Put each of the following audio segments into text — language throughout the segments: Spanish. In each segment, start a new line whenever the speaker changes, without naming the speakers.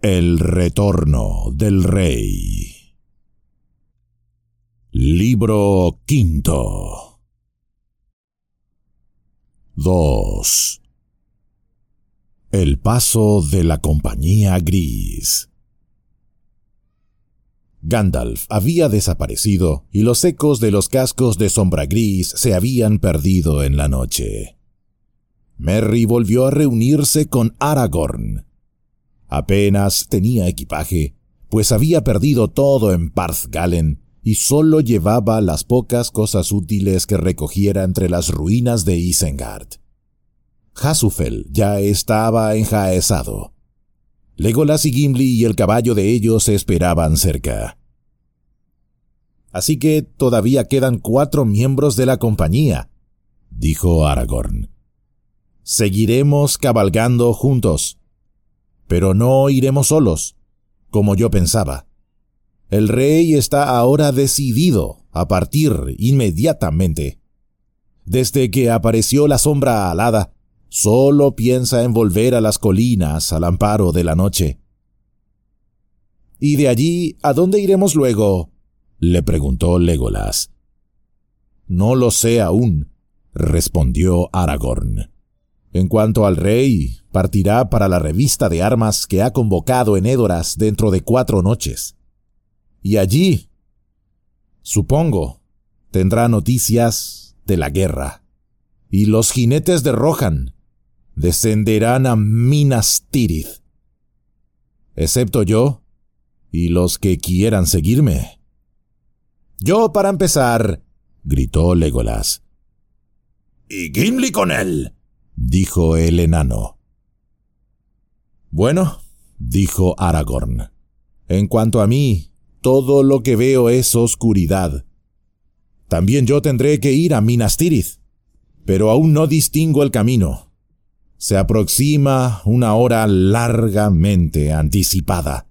El retorno del rey. Libro quinto. 2. El paso de la Compañía Gris. Gandalf había desaparecido y los ecos de los cascos de sombra gris se habían perdido en la noche. Merry volvió a reunirse con Aragorn. Apenas tenía equipaje, pues había perdido todo en Parthgalen y solo llevaba las pocas cosas útiles que recogiera entre las ruinas de Isengard. Hasufel ya estaba enjaezado. Legolas y Gimli y el caballo de ellos esperaban cerca. «Así que todavía quedan 4 miembros de la compañía», dijo Aragorn. «Seguiremos cabalgando juntos, pero no iremos solos, como yo pensaba. El rey está ahora decidido a partir inmediatamente. Desde que apareció la sombra alada, solo piensa en volver a las colinas al amparo de la noche». «¿Y de allí a dónde iremos luego?», le preguntó Legolas. «No lo sé aún», respondió Aragorn. «En cuanto al rey, partirá para la revista de armas que ha convocado en Edoras dentro de 4 noches. Y allí, supongo, tendrá noticias de la guerra. Y los jinetes de Rohan descenderán a Minas Tirith, excepto yo y los que quieran seguirme». «Yo para empezar», gritó Legolas. «Y Gimli con él», dijo el enano. «Bueno», dijo Aragorn, «en cuanto a mí, todo lo que veo es oscuridad. También yo tendré que ir a Minas Tirith, pero aún no distingo el camino. Se aproxima una hora largamente anticipada».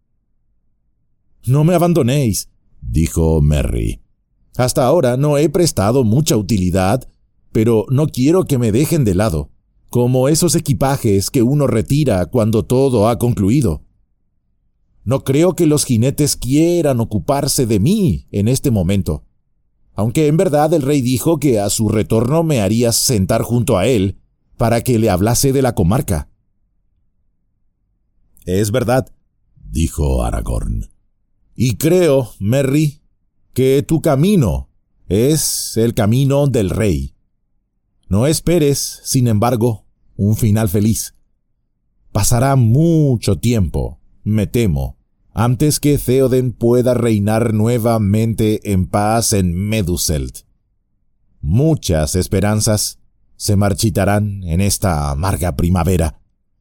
«No me abandonéis», dijo Merry. «Hasta ahora no he prestado mucha utilidad, pero no quiero que me dejen de lado, como esos equipajes que uno retira cuando todo ha concluido. No creo que los jinetes quieran ocuparse de mí en este momento, aunque en verdad el rey dijo que a su retorno me haría sentar junto a él para que le hablase de la comarca». «Es verdad», dijo Aragorn. «Y creo, Merry, que tu camino es el camino del rey. No esperes, sin embargo, un final feliz. Pasará mucho tiempo, me temo, antes que Theoden pueda reinar nuevamente en paz en Meduseld. Muchas esperanzas se marchitarán en esta amarga primavera».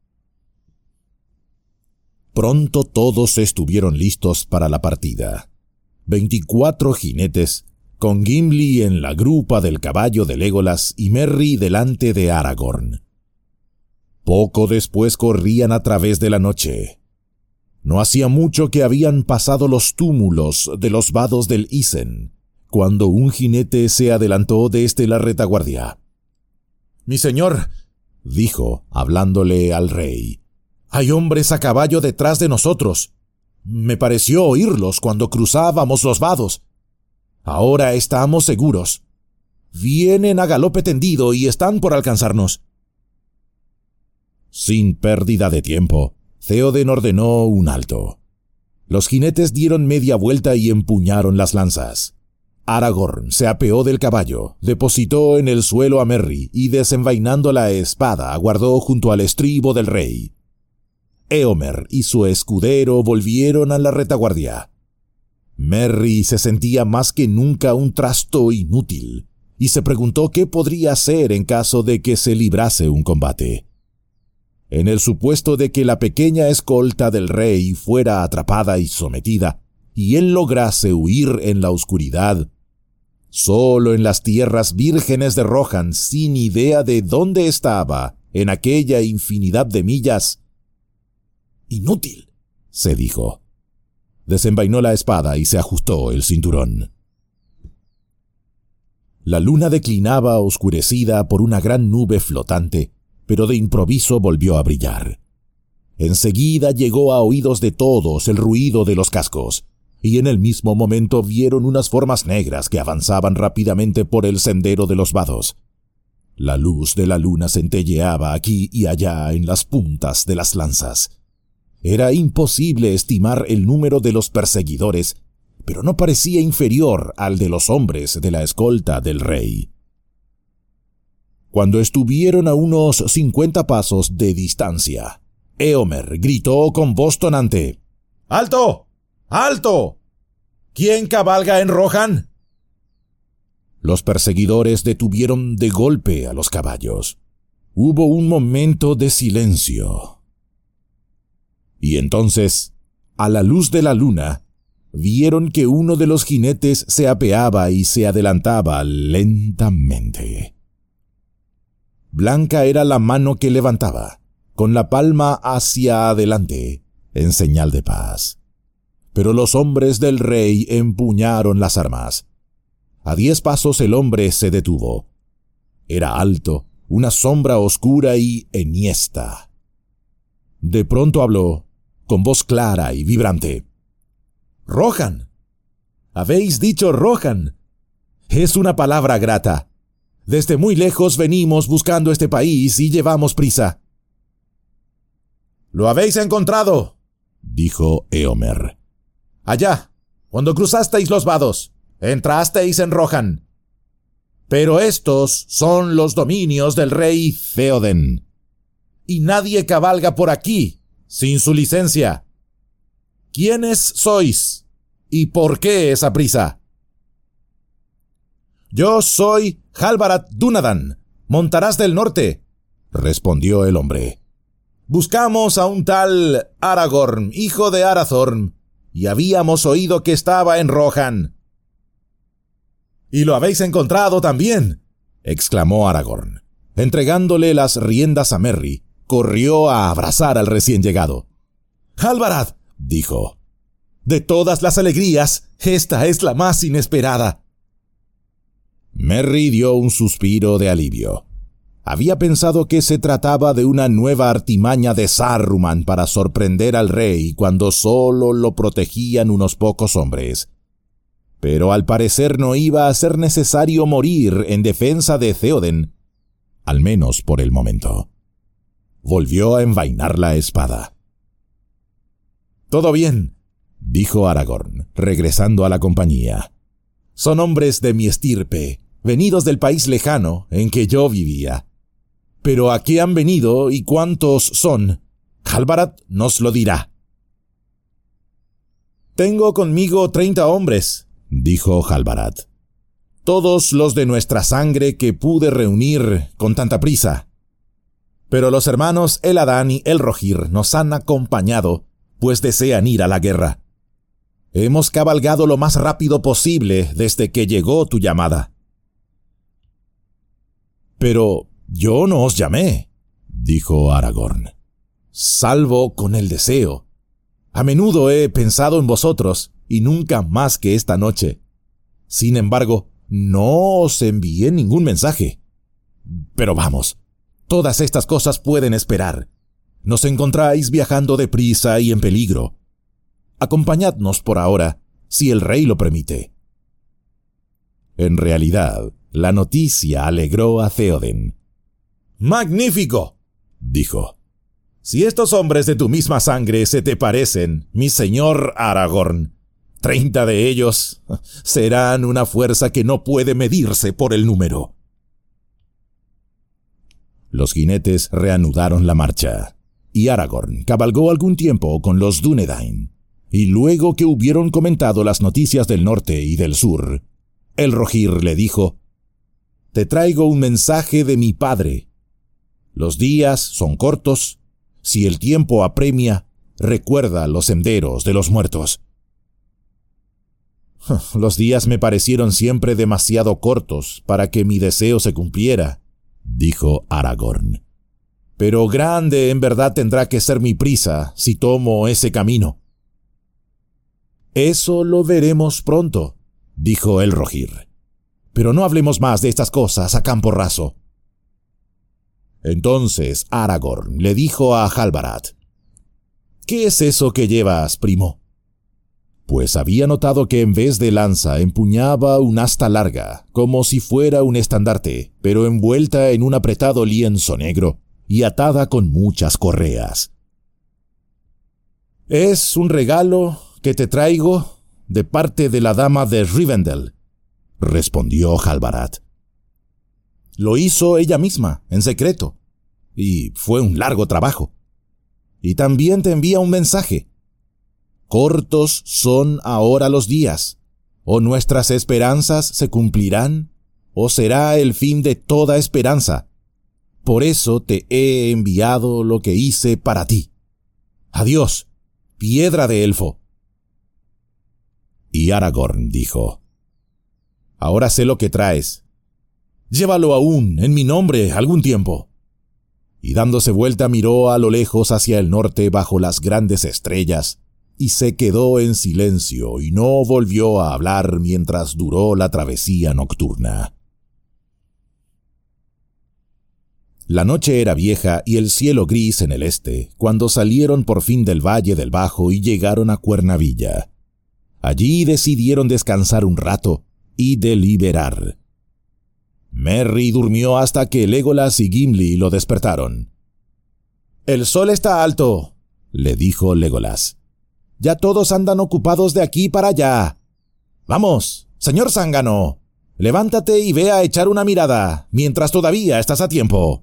Pronto todos estuvieron listos para la partida. 24 jinetes, con Gimli en la grupa del caballo de Legolas y Merry delante de Aragorn. Poco después corrían a través de la noche. No hacía mucho que habían pasado los túmulos de los vados del Isen, cuando un jinete se adelantó desde la retaguardia. «Mi señor», dijo, hablándole al rey, «hay hombres a caballo detrás de nosotros. Me pareció oírlos cuando cruzábamos los vados. Ahora estamos seguros. Vienen a galope tendido y están por alcanzarnos». Sin pérdida de tiempo, Theoden ordenó un alto. Los jinetes dieron media vuelta y empuñaron las lanzas. Aragorn se apeó del caballo, depositó en el suelo a Merry y desenvainando la espada aguardó junto al estribo del rey. Éomer y su escudero volvieron a la retaguardia. Merry se sentía más que nunca un trasto inútil, y se preguntó qué podría hacer en caso de que se librase un combate. En el supuesto de que la pequeña escolta del rey fuera atrapada y sometida, y él lograse huir en la oscuridad, solo en las tierras vírgenes de Rohan, sin idea de dónde estaba, en aquella infinidad de millas. «Inútil», se dijo. Desenvainó la espada y se ajustó el cinturón. La luna declinaba oscurecida por una gran nube flotante, pero de improviso volvió a brillar. Enseguida llegó a oídos de todos el ruido de los cascos, y en el mismo momento vieron unas formas negras que avanzaban rápidamente por el sendero de los vados. La luz de la luna centelleaba aquí y allá en las puntas de las lanzas. Era imposible estimar el número de los perseguidores, pero no parecía inferior al de los hombres de la escolta del rey. Cuando estuvieron a unos 50 pasos de distancia, Éomer gritó con voz tonante: ¡Alto! ¡Alto! ¿Quién cabalga en Rohan? Los perseguidores detuvieron de golpe a los caballos. Hubo un momento de silencio. Y entonces, a la luz de la luna, vieron que uno de los jinetes se apeaba y se adelantaba lentamente. Blanca era la mano que levantaba, con la palma hacia adelante, en señal de paz. Pero los hombres del rey empuñaron las armas. A 10 pasos el hombre se detuvo. Era alto, una sombra oscura y enhiesta. De pronto habló, con voz clara y vibrante: «Rohan. Habéis dicho Rohan. Es una palabra grata. Desde muy lejos venimos buscando este país y llevamos prisa». «Lo habéis encontrado», dijo Éomer. «Allá, cuando cruzasteis los vados, entrasteis en Rohan. Pero estos son los dominios del rey Theoden, y nadie cabalga por aquí sin su licencia. ¿Quiénes sois? ¿Y por qué esa prisa?» «Yo soy Halbarad Dúnadan, montaraz del norte», respondió el hombre. «Buscamos a un tal Aragorn, hijo de Arathorn, y habíamos oído que estaba en Rohan». «¿Y lo habéis encontrado también?», exclamó Aragorn. Entregándole las riendas a Merry, corrió a abrazar al recién llegado. «Halbarad», dijo, «de todas las alegrías, esta es la más inesperada». Merry dio un suspiro de alivio. Había pensado que se trataba de una nueva artimaña de Saruman para sorprender al rey cuando solo lo protegían unos pocos hombres. Pero al parecer no iba a ser necesario morir en defensa de Theoden, al menos por el momento. Volvió a envainar la espada. «Todo bien», dijo Aragorn, regresando a la compañía. «Son hombres de mi estirpe, venidos del país lejano en que yo vivía. Pero ¿a qué han venido y cuántos son? Halbarad nos lo dirá». «Tengo conmigo 30 hombres», dijo Halbarad. «Todos los de nuestra sangre que pude reunir con tanta prisa. Pero los hermanos Eladán y Elrohir nos han acompañado, pues desean ir a la guerra. Hemos cabalgado lo más rápido posible desde que llegó tu llamada». «Pero yo no os llamé», dijo Aragorn, «salvo con el deseo. A menudo he pensado en vosotros, y nunca más que esta noche. Sin embargo, no os envié ningún mensaje. Pero vamos, todas estas cosas pueden esperar. Nos encontráis viajando deprisa y en peligro. Acompañadnos por ahora, si el rey lo permite». En realidad, la noticia alegró a Theoden. «¡Magnífico!», dijo. «Si estos hombres de tu misma sangre se te parecen, mi señor Aragorn, 30 de ellos serán una fuerza que no puede medirse por el número». Los jinetes reanudaron la marcha, y Aragorn cabalgó algún tiempo con los Dúnedain, y luego que hubieron comentado las noticias del norte y del sur, Elrohir le dijo: «Te traigo un mensaje de mi padre. Los días son cortos. Si el tiempo apremia, recuerda los senderos de los muertos». «Los días me parecieron siempre demasiado cortos para que mi deseo se cumpliera», dijo Aragorn. «Pero grande en verdad tendrá que ser mi prisa si tomo ese camino». «Eso lo veremos pronto», dijo Elrohir. «Pero no hablemos más de estas cosas a campo raso». Entonces Aragorn le dijo a Halbarad: ¿Qué es eso que llevas, primo? Pues había notado que en vez de lanza empuñaba un asta larga, como si fuera un estandarte, pero envuelta en un apretado lienzo negro y atada con muchas correas. «Es un regalo que te traigo de parte de la dama de Rivendell», respondió Halbarad. «Lo hizo ella misma, en secreto, y fue un largo trabajo. Y también te envía un mensaje. Cortos son ahora los días, o nuestras esperanzas se cumplirán, o será el fin de toda esperanza. Por eso te he enviado lo que hice para ti. Adiós, piedra de elfo». Y Aragorn dijo: «Ahora sé lo que traes. Llévalo aún en mi nombre algún tiempo». Y dándose vuelta miró a lo lejos hacia el norte bajo las grandes estrellas, y se quedó en silencio y no volvió a hablar mientras duró la travesía nocturna. La noche era vieja y el cielo gris en el este, cuando salieron por fin del Valle del Bajo y llegaron a Cuernavilla. Allí decidieron descansar un rato y deliberar. Merry durmió hasta que Legolas y Gimli lo despertaron. «El sol está alto», le dijo Legolas. «Ya todos andan ocupados de aquí para allá. Vamos, señor Zángano, levántate y ve a echar una mirada, mientras todavía estás a tiempo».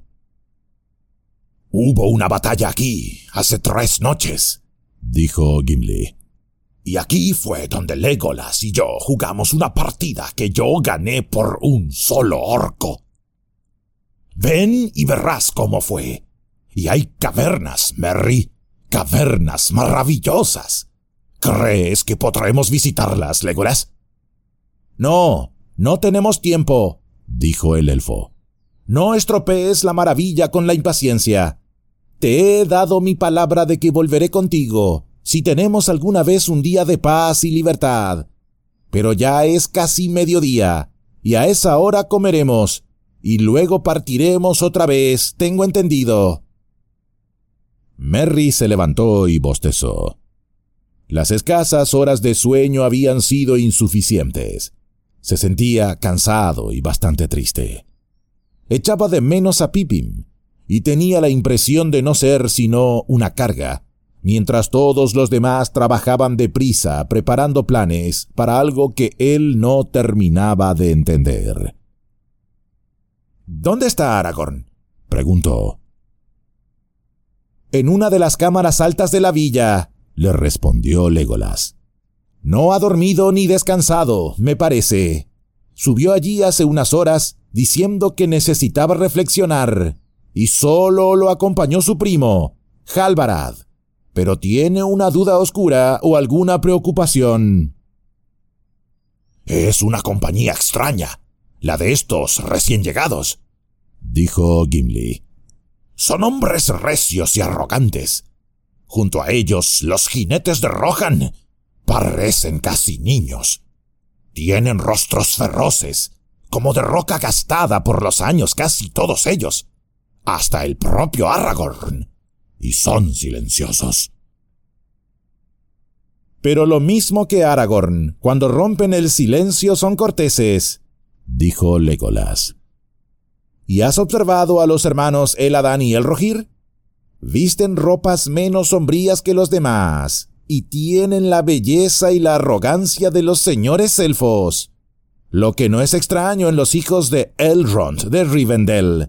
«Hubo una batalla aquí hace 3 noches», dijo Gimli. «Y aquí fue donde Legolas y yo jugamos una partida que yo gané por un solo orco. Ven y verás cómo fue. Y hay cavernas, Merry, cavernas maravillosas. ¿Crees que podremos visitarlas, Legolas?»
«No, no tenemos tiempo», dijo el elfo. «No estropees la maravilla con la impaciencia. Te he dado mi palabra de que volveré contigo, si tenemos alguna vez un día de paz y libertad. Pero ya es casi mediodía, y a esa hora comeremos, y luego partiremos otra vez, tengo entendido». Merry se levantó y bostezó. Las escasas horas de sueño habían sido insuficientes. Se sentía cansado y bastante triste. Echaba de menos a Pippin, y tenía la impresión de no ser sino una carga, mientras todos los demás trabajaban deprisa preparando planes para algo que él no terminaba de entender. «¿Dónde está Aragorn?», preguntó. «En una de las cámaras altas de la villa», le respondió Legolas. «No ha dormido ni descansado, me parece. Subió allí hace unas horas diciendo que necesitaba reflexionar, y solo lo acompañó su primo, Halbarad. Pero tiene una duda oscura o alguna preocupación».
«Es una compañía extraña, la de estos recién llegados», dijo Gimli. «Son hombres recios y arrogantes. Junto a ellos, los jinetes de Rohan parecen casi niños. Tienen rostros feroces, como de roca gastada por los años casi todos ellos, hasta el propio Aragorn. Y son silenciosos».
«Pero lo mismo que Aragorn, cuando rompen el silencio son corteses», dijo Legolas. «¿Y has observado a los hermanos Eladán y Elrohir? Visten ropas menos sombrías que los demás, y tienen la belleza y la arrogancia de los señores elfos, lo que no es extraño en los hijos de Elrond de Rivendell».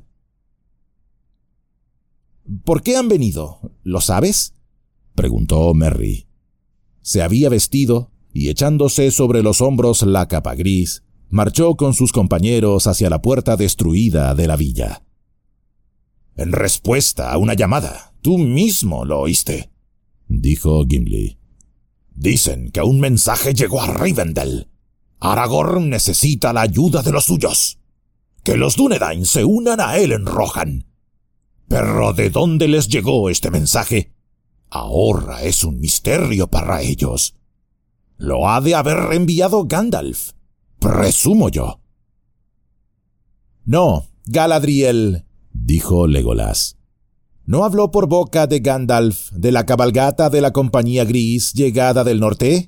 «¿Por qué han venido? ¿Lo sabes?», preguntó Merry. Se había vestido y, echándose sobre los hombros la capa gris, marchó con sus compañeros hacia la puerta destruida de la villa.
«En respuesta a una llamada, tú mismo lo oíste», dijo Gimli. «Dicen que un mensaje llegó a Rivendell. Aragorn necesita la ayuda de los suyos. Que los Dúnedain se unan a él en Rohan. Pero ¿de dónde les llegó este mensaje? Ahora es un misterio para ellos. Lo ha de haber enviado Gandalf, presumo yo».
«No, Galadriel», dijo Legolas. ¿No habló por boca de Gandalf de la cabalgata de la Compañía Gris llegada del norte?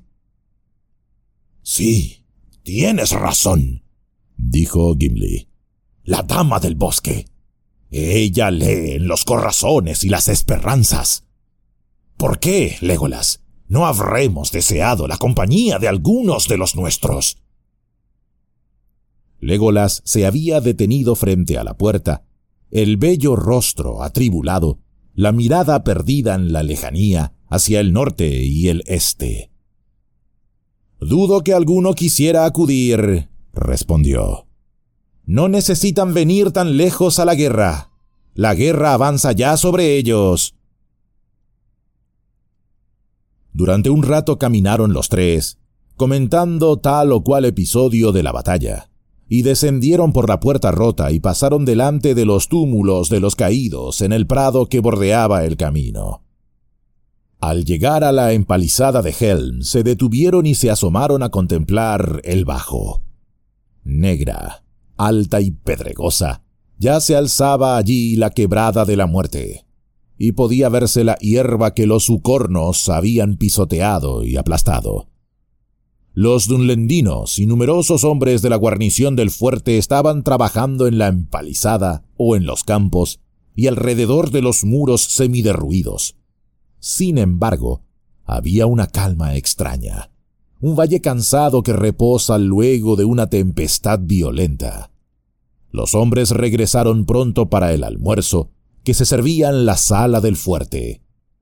Sí, tienes razón, dijo Gimli. La Dama del Bosque. Ella lee en los corazones y las esperanzas. ¿Por qué, Legolas, no habremos deseado la compañía de algunos de los nuestros?
Legolas se había detenido frente a la puerta, el bello rostro atribulado, la mirada perdida en la lejanía hacia el norte y el este. «Dudo que alguno quisiera acudir», respondió. «No necesitan venir tan lejos a la guerra. La guerra avanza ya sobre ellos». Durante un rato caminaron los tres, comentando tal o cual episodio de la batalla, y descendieron por la puerta rota y pasaron delante de los túmulos de los caídos en el prado que bordeaba el camino. Al llegar a la empalizada de Helm, se detuvieron y se asomaron a contemplar el bajo. Negra, alta y pedregosa, ya se alzaba allí la quebrada de la muerte, y podía verse la hierba que los ucornos habían pisoteado y aplastado. Los dunlendinos y numerosos hombres de la guarnición del fuerte estaban trabajando en la empalizada o en los campos y alrededor de los muros semiderruidos. Sin embargo, había una calma extraña, un valle cansado que reposa luego de una tempestad violenta. Los hombres regresaron pronto para el almuerzo, que se servía en la sala del fuerte.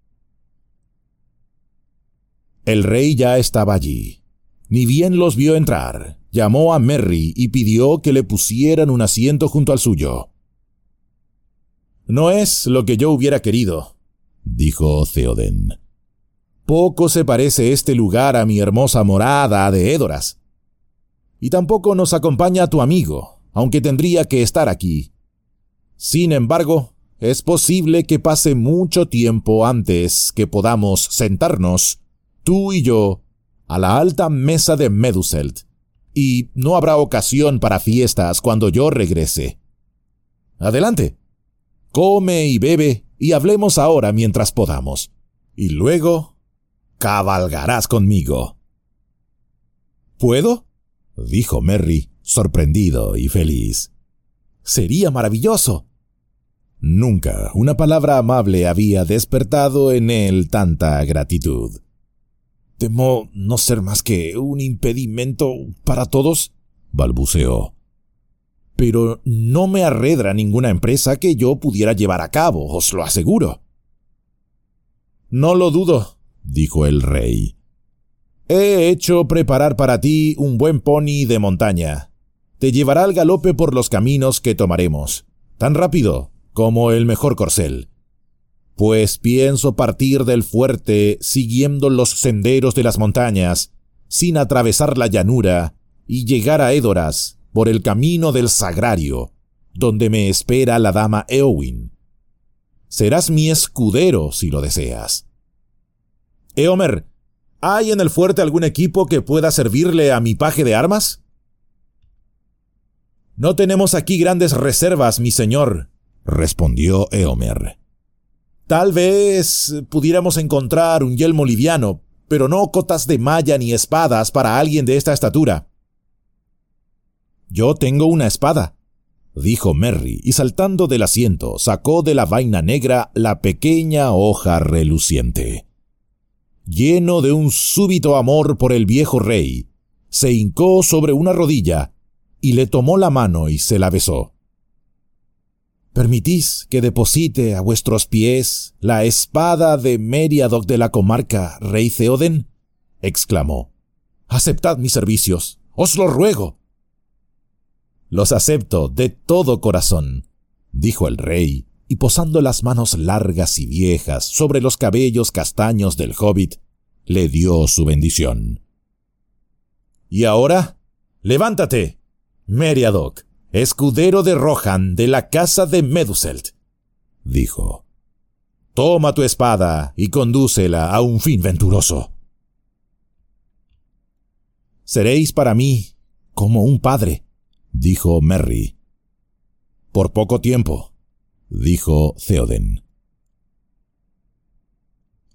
El rey ya estaba allí. Ni bien los vio entrar, llamó a Merry y pidió que le pusieran un asiento junto al suyo. «No es lo que yo hubiera querido», dijo Theoden. «Poco se parece este lugar a mi hermosa morada de Edoras. Y tampoco nos acompaña tu amigo, aunque tendría que estar aquí. Sin embargo, es posible que pase mucho tiempo antes que podamos sentarnos, tú y yo, a la alta mesa de Meduselt, y no habrá ocasión para fiestas cuando yo regrese. Adelante, come y bebe y hablemos ahora mientras podamos, y luego cabalgarás conmigo». «¿Puedo?», dijo Merry, sorprendido y feliz. «Sería maravilloso». Nunca una palabra amable había despertado en él tanta gratitud. «Temo no ser más que un impedimento para todos», balbuceó. «Pero no me arredra ninguna empresa que yo pudiera llevar a cabo, os lo aseguro». «No lo dudo», dijo el rey. «He hecho preparar para ti un buen pony de montaña. Te llevará al galope por los caminos que tomaremos, tan rápido como el mejor corcel. Pues pienso partir del fuerte siguiendo los senderos de las montañas, sin atravesar la llanura, y llegar a Edoras por el camino del Sagrario, donde me espera la dama Éowyn. Serás mi escudero si lo deseas. Éomer, ¿hay en el fuerte algún equipo que pueda servirle a mi paje de armas?» «No tenemos aquí grandes reservas, mi señor», respondió Éomer. «Tal vez pudiéramos encontrar un yelmo liviano, pero no cotas de malla ni espadas para alguien de esta estatura». «Yo tengo una espada», dijo Merry, y saltando del asiento sacó de la vaina negra la pequeña hoja reluciente. Lleno de un súbito amor por el viejo rey, se hincó sobre una rodilla y le tomó la mano y se la besó. «¿Permitís que deposite a vuestros pies la espada de Meriadoc de la comarca, rey Theoden?», exclamó. «Aceptad mis servicios, os lo ruego». «Los acepto de todo corazón», dijo el rey, y posando las manos largas y viejas sobre los cabellos castaños del hobbit, le dio su bendición. «Y ahora, levántate, Meriadoc, escudero de Rohan de la casa de Meduselt», dijo. «Toma tu espada y condúcela a un fin venturoso». «Seréis para mí como un padre», dijo Merry. «Por poco tiempo», dijo Theoden.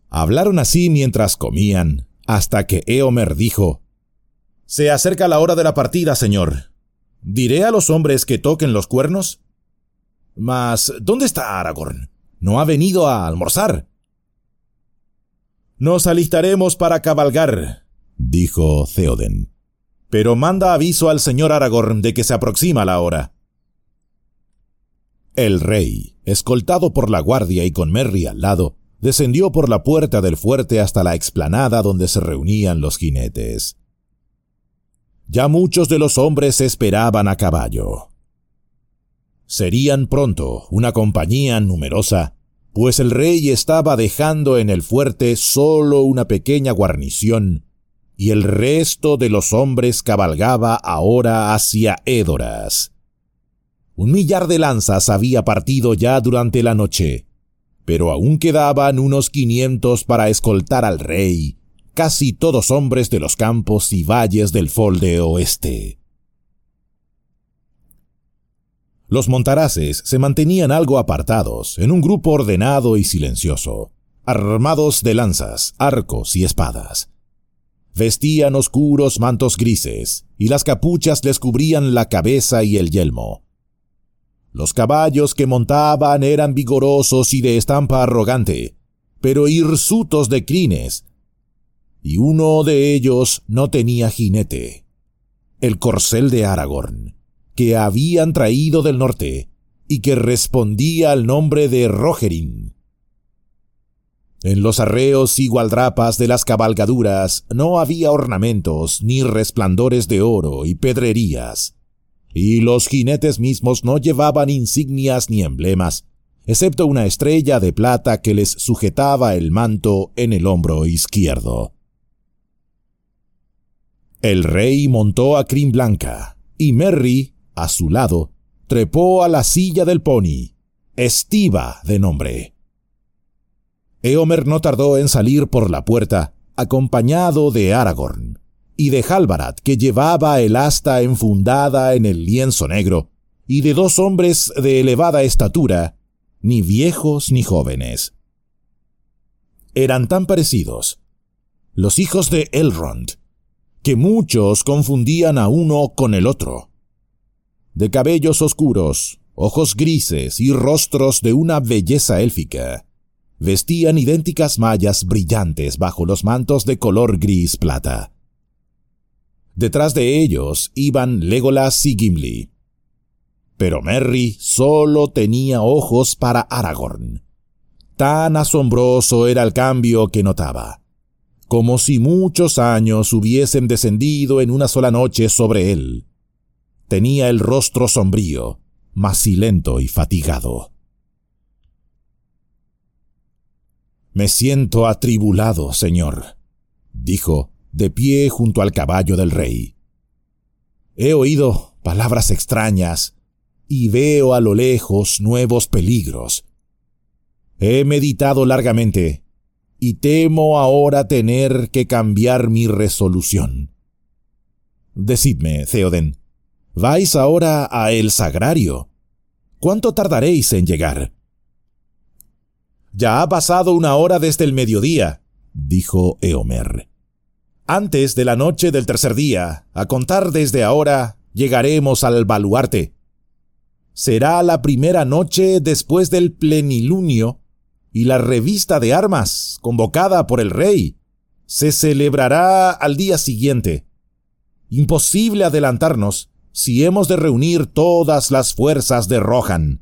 Hablaron así mientras comían, hasta que Éomer dijo: «Se acerca la hora de la partida, señor. ¿Diré a los hombres que toquen los cuernos? Mas, ¿dónde está Aragorn? No ha venido a almorzar». «Nos alistaremos para cabalgar», dijo Theoden, «pero manda aviso al señor Aragorn de que se aproxima la hora». El rey, escoltado por la guardia y con Merry al lado, descendió por la puerta del fuerte hasta la explanada donde se reunían los jinetes. Ya muchos de los hombres esperaban a caballo. Serían pronto una compañía numerosa, pues el rey estaba dejando en el fuerte solo una pequeña guarnición, y el resto de los hombres cabalgaba ahora hacia Edoras. 1 millar de lanzas había partido ya durante la noche, pero aún quedaban unos 500 para escoltar al rey, casi todos hombres de los campos y valles del Folde Oeste. Los montaraces se mantenían algo apartados, en un grupo ordenado y silencioso, armados de lanzas, arcos y espadas. Vestían oscuros mantos grises, y las capuchas les cubrían la cabeza y el yelmo. Los caballos que montaban eran vigorosos y de estampa arrogante, pero hirsutos de crines, y uno de ellos no tenía jinete: el corcel de Aragorn, que habían traído del norte, y que respondía al nombre de Rohirrim. En los arreos y gualdrapas de las cabalgaduras no había ornamentos ni resplandores de oro y pedrerías, y los jinetes mismos no llevaban insignias ni emblemas, excepto una estrella de plata que les sujetaba el manto en el hombro izquierdo. El rey montó a crin blanca, y Merry, a su lado, trepó a la silla del pony, Estiva de nombre. Éomer no tardó en salir por la puerta, acompañado de Aragorn, y de Halbarad, que llevaba el asta enfundada en el lienzo negro, y de 2 hombres de elevada estatura, ni viejos ni jóvenes. Eran tan parecidos, los hijos de Elrond, que muchos confundían a uno con el otro. De cabellos oscuros, ojos grises y rostros de una belleza élfica, vestían idénticas mallas brillantes bajo los mantos de color gris plata. Detrás de ellos iban Legolas y Gimli. Pero Merry solo tenía ojos para Aragorn. Tan asombroso era el cambio que notaba, como si muchos años hubiesen descendido en una sola noche sobre él. Tenía el rostro sombrío, macilento y fatigado. «Me siento atribulado, señor», dijo, de pie junto al caballo del rey. «He oído palabras extrañas y veo a lo lejos nuevos peligros. He meditado largamente y temo ahora tener que cambiar mi resolución. Decidme, Theoden, ¿vais ahora a El Sagrario? ¿Cuánto tardaréis en llegar?» «Ya ha pasado 1 hora desde el mediodía», dijo Éomer. «Antes de la noche del tercer día, a contar desde ahora, llegaremos al baluarte. Será la primera noche después del plenilunio, y la revista de armas, convocada por el rey, se celebrará al día siguiente. Imposible adelantarnos si hemos de reunir todas las fuerzas de Rohan».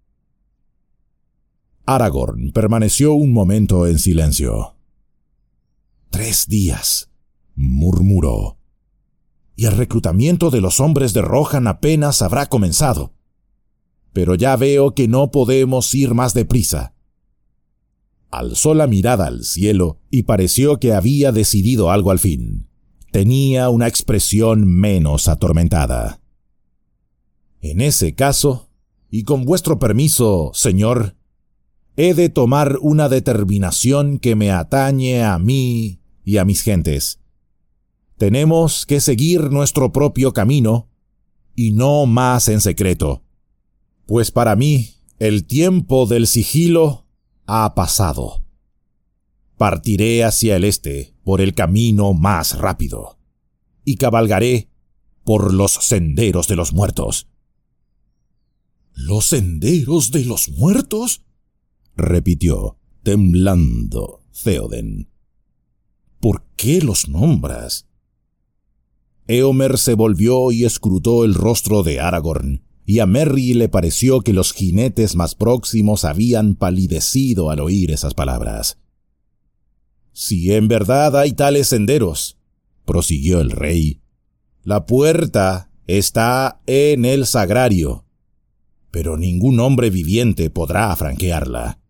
Aragorn permaneció un momento en silencio. «3 días», murmuró, «y el reclutamiento de los hombres de Rohan apenas habrá comenzado. Pero ya veo que no podemos ir más deprisa». Alzó la mirada al cielo y pareció que había decidido algo al fin. Tenía una expresión menos atormentada. «En ese caso, y con vuestro permiso, señor, he de tomar una determinación que me atañe a mí y a mis gentes. Tenemos que seguir nuestro propio camino, y no más en secreto, pues para mí el tiempo del sigilo ha pasado. Partiré hacia el este por el camino más rápido, y cabalgaré por los senderos de los muertos. ¿Los senderos de los muertos?, repitió, temblando, Théoden. ¿Por qué los nombras? Éomer se volvió y escrutó el rostro de Aragorn, y a Merry le pareció que los jinetes más próximos habían palidecido al oír esas palabras. «Si en verdad hay tales senderos», prosiguió el rey, «la puerta está en el sagrario, pero ningún hombre viviente podrá franquearla».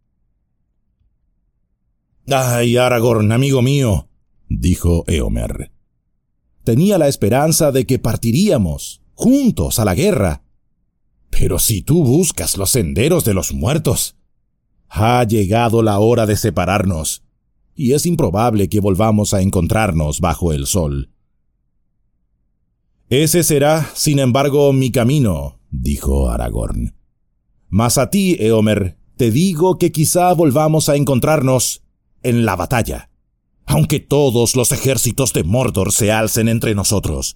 «Ay, Aragorn, amigo mío», dijo Éomer, «tenía la esperanza de que partiríamos juntos a la guerra. Pero si tú buscas los senderos de los muertos, ha llegado la hora de separarnos, y es improbable que volvamos a encontrarnos bajo el sol». «Ese será, sin embargo, mi camino», dijo Aragorn. «Mas a ti, Éomer, te digo que quizá volvamos a encontrarnos en la batalla, aunque todos los ejércitos de Mordor se alcen entre nosotros».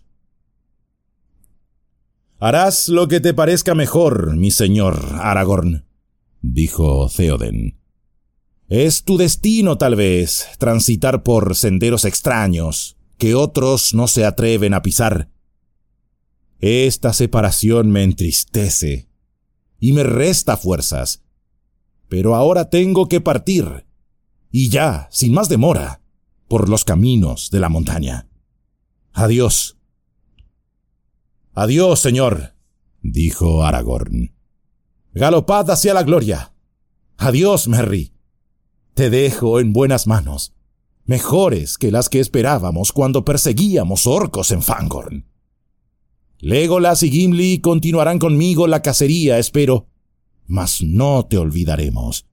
«Harás lo que te parezca mejor, mi señor Aragorn», dijo Théoden. «Es tu destino, tal vez, transitar por senderos extraños que otros no se atreven a pisar. Esta separación me entristece y me resta fuerzas, pero ahora tengo que partir, y ya, sin más demora, por los caminos de la montaña. Adiós». «Adiós, señor», dijo Aragorn. «Galopad hacia la gloria. Adiós, Merry. Te dejo en buenas manos, mejores que las que esperábamos cuando perseguíamos orcos en Fangorn. Legolas y Gimli continuarán conmigo la cacería, espero, mas no te olvidaremos».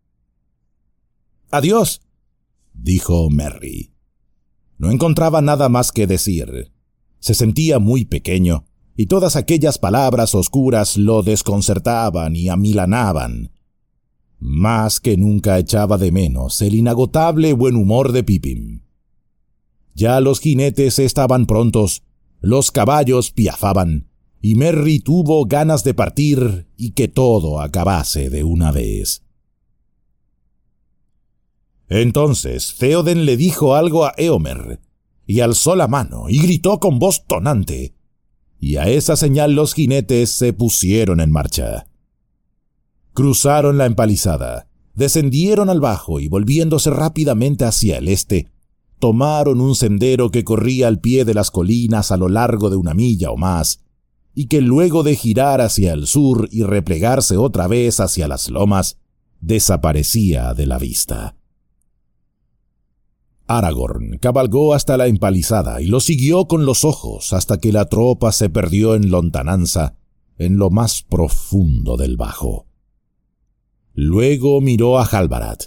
«Adiós», dijo Merry. No encontraba nada más que decir. Se sentía muy pequeño, y todas aquellas palabras oscuras lo desconcertaban y amilanaban. Más que nunca echaba de menos el inagotable buen humor de Pippin. Ya los jinetes estaban prontos, los caballos piafaban, y Merry tuvo ganas de partir y que todo acabase de una vez. Entonces Théoden le dijo algo a Éomer, y alzó la mano y gritó con voz tonante, y a esa señal los jinetes se pusieron en marcha. Cruzaron la empalizada, descendieron al bajo y volviéndose rápidamente hacia el este, tomaron un sendero que corría al pie de las colinas a lo largo de 1 milla o más, y que luego de girar hacia el sur y replegarse otra vez hacia las lomas, desaparecía de la vista. Aragorn cabalgó hasta la empalizada y lo siguió con los ojos hasta que la tropa se perdió en lontananza, en lo más profundo del bajo. Luego miró a Halbarad.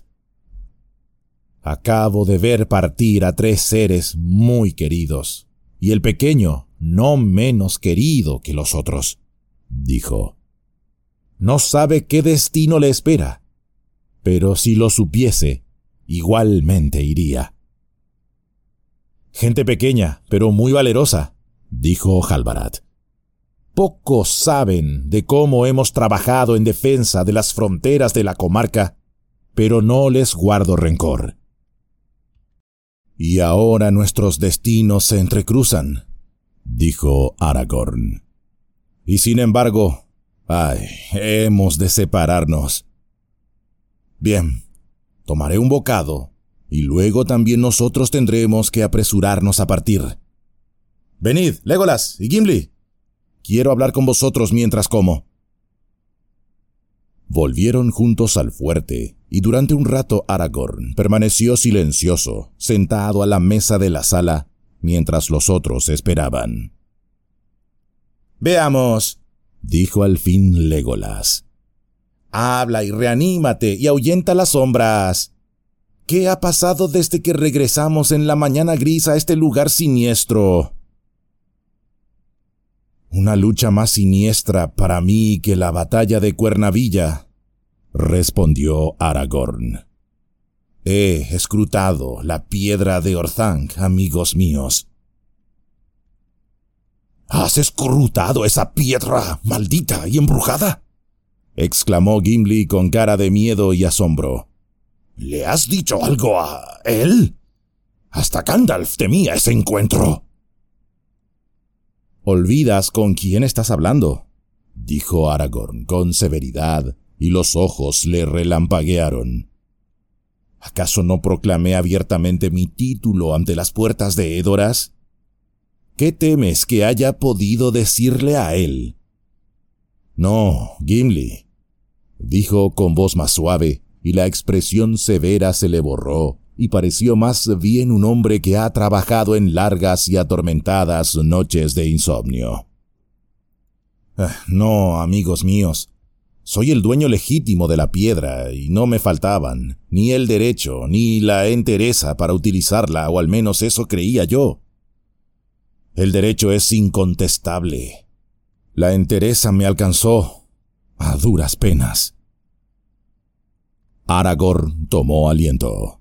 «Acabo de ver partir a 3 seres muy queridos, y el pequeño no menos querido que los otros», dijo. «No sabe qué destino le espera, pero si lo supiese, igualmente iría». «Gente pequeña, pero muy valerosa», dijo Halbarad. «Pocos saben de cómo hemos trabajado en defensa de las fronteras de la comarca, pero no les guardo rencor. Y ahora nuestros destinos se entrecruzan», dijo Aragorn. «Y sin embargo, hemos de separarnos. Bien, tomaré un bocado, y luego también nosotros tendremos que apresurarnos a partir. Venid, Legolas y Gimli. Quiero hablar con vosotros mientras como». Volvieron juntos al fuerte, y durante un rato Aragorn permaneció silencioso, sentado a la mesa de la sala, mientras los otros esperaban. «Veamos», dijo al fin Legolas. «Habla y reanímate y ahuyenta las sombras. ¿Qué ha pasado desde que regresamos en la mañana gris a este lugar siniestro?» «Una lucha más siniestra para mí que la batalla de Cuernavilla», respondió Aragorn. He escrutado la piedra de Orthanc, amigos míos.
¿Has escrutado esa piedra maldita y embrujada?,
exclamó Gimli con cara de miedo y asombro.
¿Le has dicho algo a él? Hasta Gandalf temía ese encuentro.
Olvidas con quién estás hablando, dijo Aragorn con severidad, y los ojos le relampaguearon. ¿Acaso no proclamé abiertamente mi título ante las puertas de Edoras? ¿Qué temes que haya podido decirle a él? No, Gimli, dijo con voz más suave, y la expresión severa se le borró, y pareció más bien un hombre que ha trabajado en largas y atormentadas noches de insomnio. No, amigos míos, soy el dueño legítimo de la piedra, y no me faltaban ni el derecho ni la entereza para utilizarla, o al menos eso creía yo. El derecho es incontestable. La entereza me alcanzó a duras penas. Aragorn tomó aliento.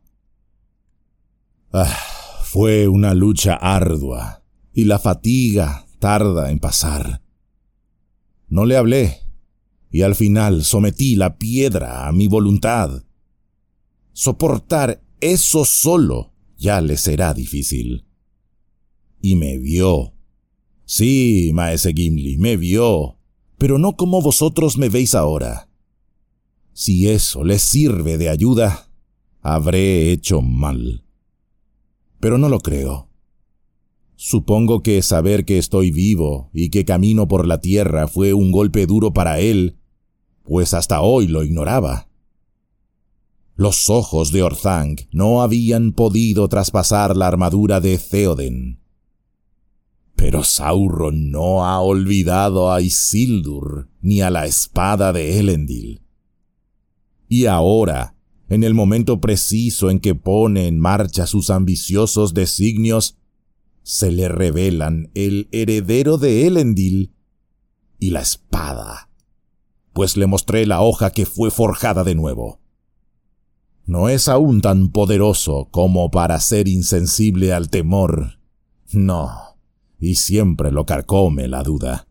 Fue una lucha ardua, y la fatiga tarda en pasar. No le hablé, y al final sometí la piedra a mi voluntad. Soportar eso solo ya le será difícil. Y me vio. Sí, maese Gimli, me vio, pero no como vosotros me veis ahora. Si eso les sirve de ayuda, habré hecho mal. Pero no lo creo. Supongo que saber que estoy vivo y que camino por la tierra fue un golpe duro para él, pues hasta hoy lo ignoraba. Los ojos de Orthanc no habían podido traspasar la armadura de Theoden. Pero Sauron no ha olvidado a Isildur ni a la espada de Elendil. Y ahora, en el momento preciso en que pone en marcha sus ambiciosos designios, se le revelan el heredero de Elendil y la espada, pues le mostré la hoja que fue forjada de nuevo. No es aún tan poderoso como para ser insensible al temor. No, y siempre lo carcome la duda.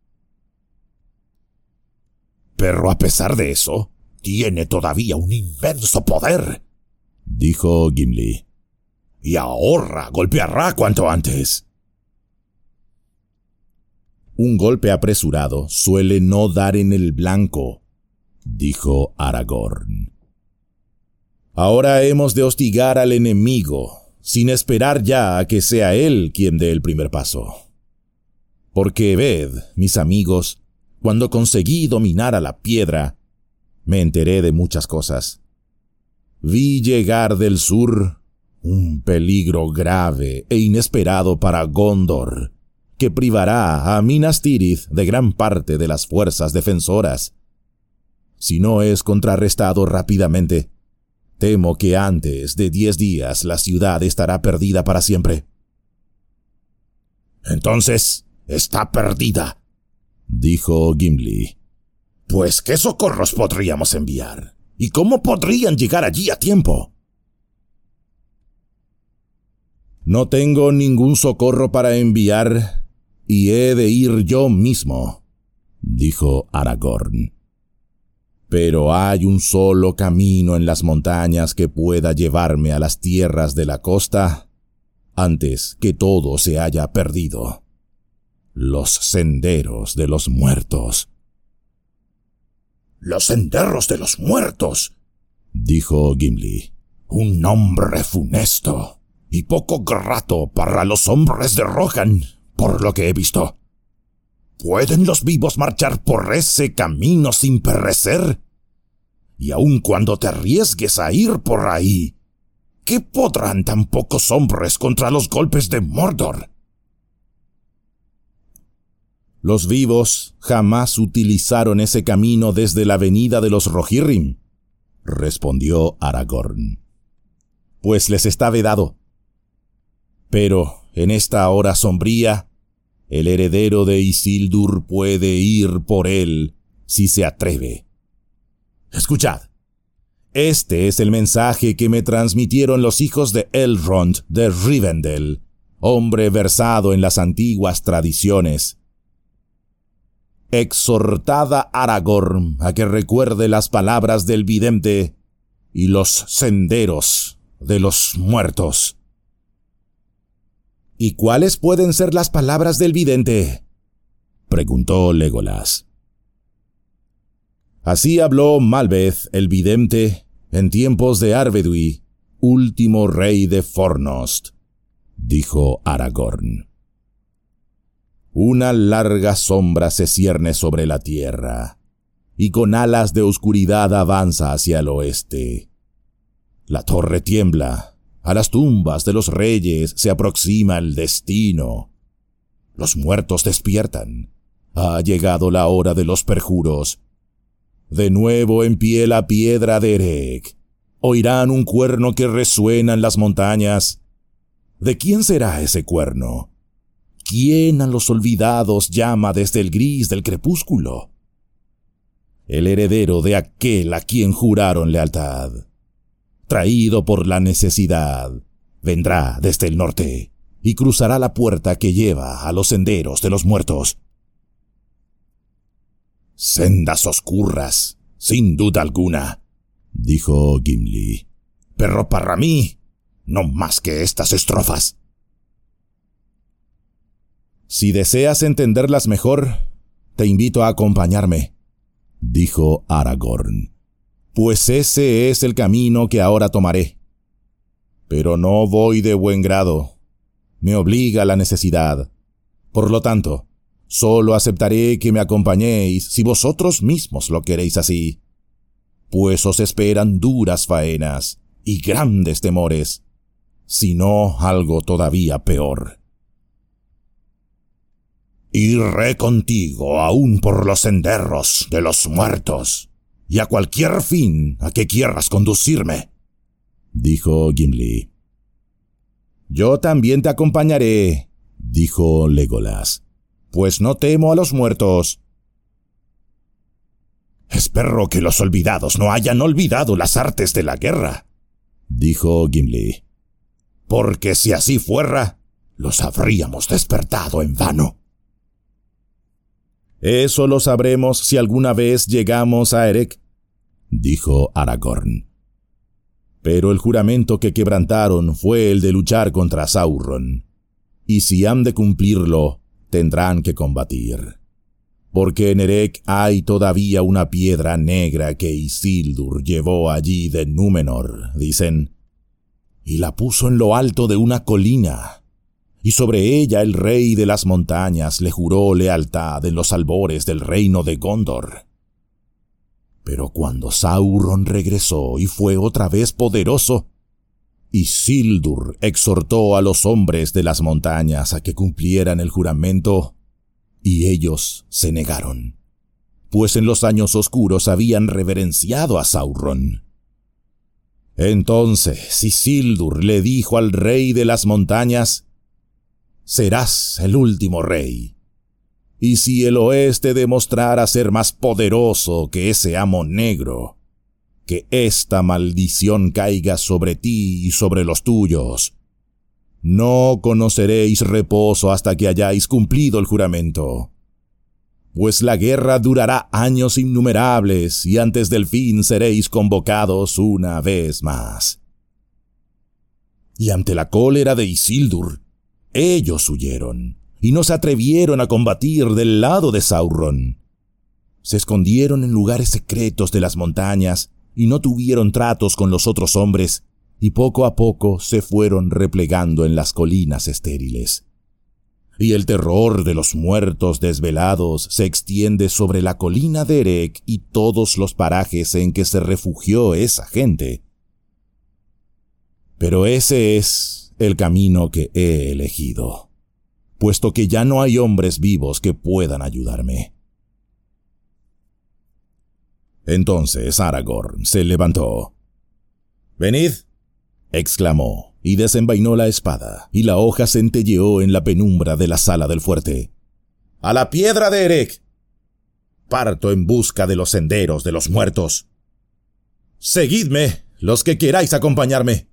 Pero a pesar de eso, tiene todavía un inmenso poder,
dijo Gimli.
Y ahora golpeará cuanto antes.
Un golpe apresurado suele no dar en el blanco, dijo Aragorn. Ahora hemos de hostigar al enemigo, sin esperar ya a que sea él quien dé el primer paso. Porque ved, mis amigos, cuando conseguí dominar a la piedra, me enteré de muchas cosas. Vi llegar del sur un peligro grave e inesperado para Gondor, que privará a Minas Tirith de gran parte de las fuerzas defensoras. Si no es contrarrestado rápidamente, temo que antes de 10 días la ciudad estará perdida para siempre.
Entonces, está perdida,
dijo Gimli.
Pues, ¿qué socorros podríamos enviar? ¿Y cómo podrían llegar allí a tiempo?
No tengo ningún socorro para enviar, y he de ir yo mismo, dijo Aragorn. Pero hay un solo camino en las montañas que pueda llevarme a las tierras de la costa antes que todo se haya perdido. Los senderos de los muertos.
«Los senderos de los muertos»,
dijo Gimli.
«Un nombre funesto y poco grato para los hombres de Rohan, por lo que he visto. ¿Pueden los vivos marchar por ese camino sin perecer? Y aun cuando te arriesgues a ir por ahí, ¿qué podrán tan pocos hombres contra los golpes de Mordor?»
Los vivos jamás utilizaron ese camino desde la avenida de los Rohirrim, respondió Aragorn, pues les está vedado. Pero en esta hora sombría, el heredero de Isildur puede ir por él si se atreve. Escuchad, Este es el mensaje que me transmitieron los hijos de Elrond de Rivendell, hombre versado en las antiguas tradiciones. Exhortad a Aragorn a que recuerde las palabras del vidente y los senderos de los muertos. ¿Y cuáles pueden ser las palabras del vidente?, preguntó Legolas. Así habló Malbeth el vidente en tiempos de Arvedui, último rey de Fornost, dijo Aragorn. Una larga sombra se cierne sobre la tierra, y con alas de oscuridad avanza hacia el oeste. La torre tiembla, a las tumbas de los reyes se aproxima el destino. Los muertos despiertan, ha llegado la hora de los perjuros. De nuevo en pie la piedra de Erech. Oirán un cuerno que resuena en las montañas. ¿De quién será ese cuerno? ¿Quién a los olvidados llama desde el gris del crepúsculo? El heredero de aquel a quien juraron lealtad. Traído por la necesidad, vendrá desde el norte y cruzará la puerta que lleva a los senderos de los muertos. Sendas oscuras, sin duda alguna, dijo Gimli. Pero para mí, no más que estas estrofas. Si deseas entenderlas mejor, te invito a acompañarme, dijo Aragorn, pues ese es el camino que ahora tomaré. Pero no voy de buen grado. Me obliga la necesidad. Por lo tanto, solo aceptaré que me acompañéis si vosotros mismos lo queréis así, pues os esperan duras faenas y grandes temores, si no algo todavía peor. Iré contigo aún por los senderos de los muertos, y a cualquier fin a que quieras conducirme, dijo Gimli. Yo también te acompañaré, dijo Legolas, pues no temo a los muertos. Espero que los olvidados no hayan olvidado las artes de la guerra, dijo Gimli, porque si así fuera, los habríamos despertado en vano. Eso lo sabremos si alguna vez llegamos a Erech, dijo Aragorn. Pero el juramento que quebrantaron fue el de luchar contra Sauron, y si han de cumplirlo, tendrán que combatir. Porque en Erech hay todavía una piedra negra que Isildur llevó allí de Númenor, dicen, y la puso en lo alto de una colina, y sobre ella el rey de las montañas le juró lealtad en los albores del reino de Gondor. Pero cuando Sauron regresó y fue otra vez poderoso, Isildur exhortó a los hombres de las montañas a que cumplieran el juramento, y ellos se negaron, pues en los años oscuros habían reverenciado a Sauron. Entonces Isildur le dijo al rey de las montañas: «Serás el último rey, y si el oeste demostrara ser más poderoso que ese amo negro, que esta maldición caiga sobre ti y sobre los tuyos. No conoceréis reposo hasta que hayáis cumplido el juramento, pues la guerra durará años innumerables y antes del fin seréis convocados una vez más». Y ante la cólera de Isildur, ellos huyeron y no se atrevieron a combatir del lado de Sauron. Se escondieron en lugares secretos de las montañas y no tuvieron tratos con los otros hombres, y poco a poco se fueron replegando en las colinas estériles. Y el terror de los muertos desvelados se extiende sobre la colina de Erech y todos los parajes en que se refugió esa gente. Pero ese es el camino que he elegido, puesto que ya no hay hombres vivos que puedan ayudarme. Entonces Aragorn se levantó. «Venid», exclamó, y desenvainó la espada, y la hoja centelleó en la penumbra de la sala del fuerte. «¡A la piedra de Erech! Parto en busca de los senderos de los muertos».
Seguidme, los que queráis acompañarme.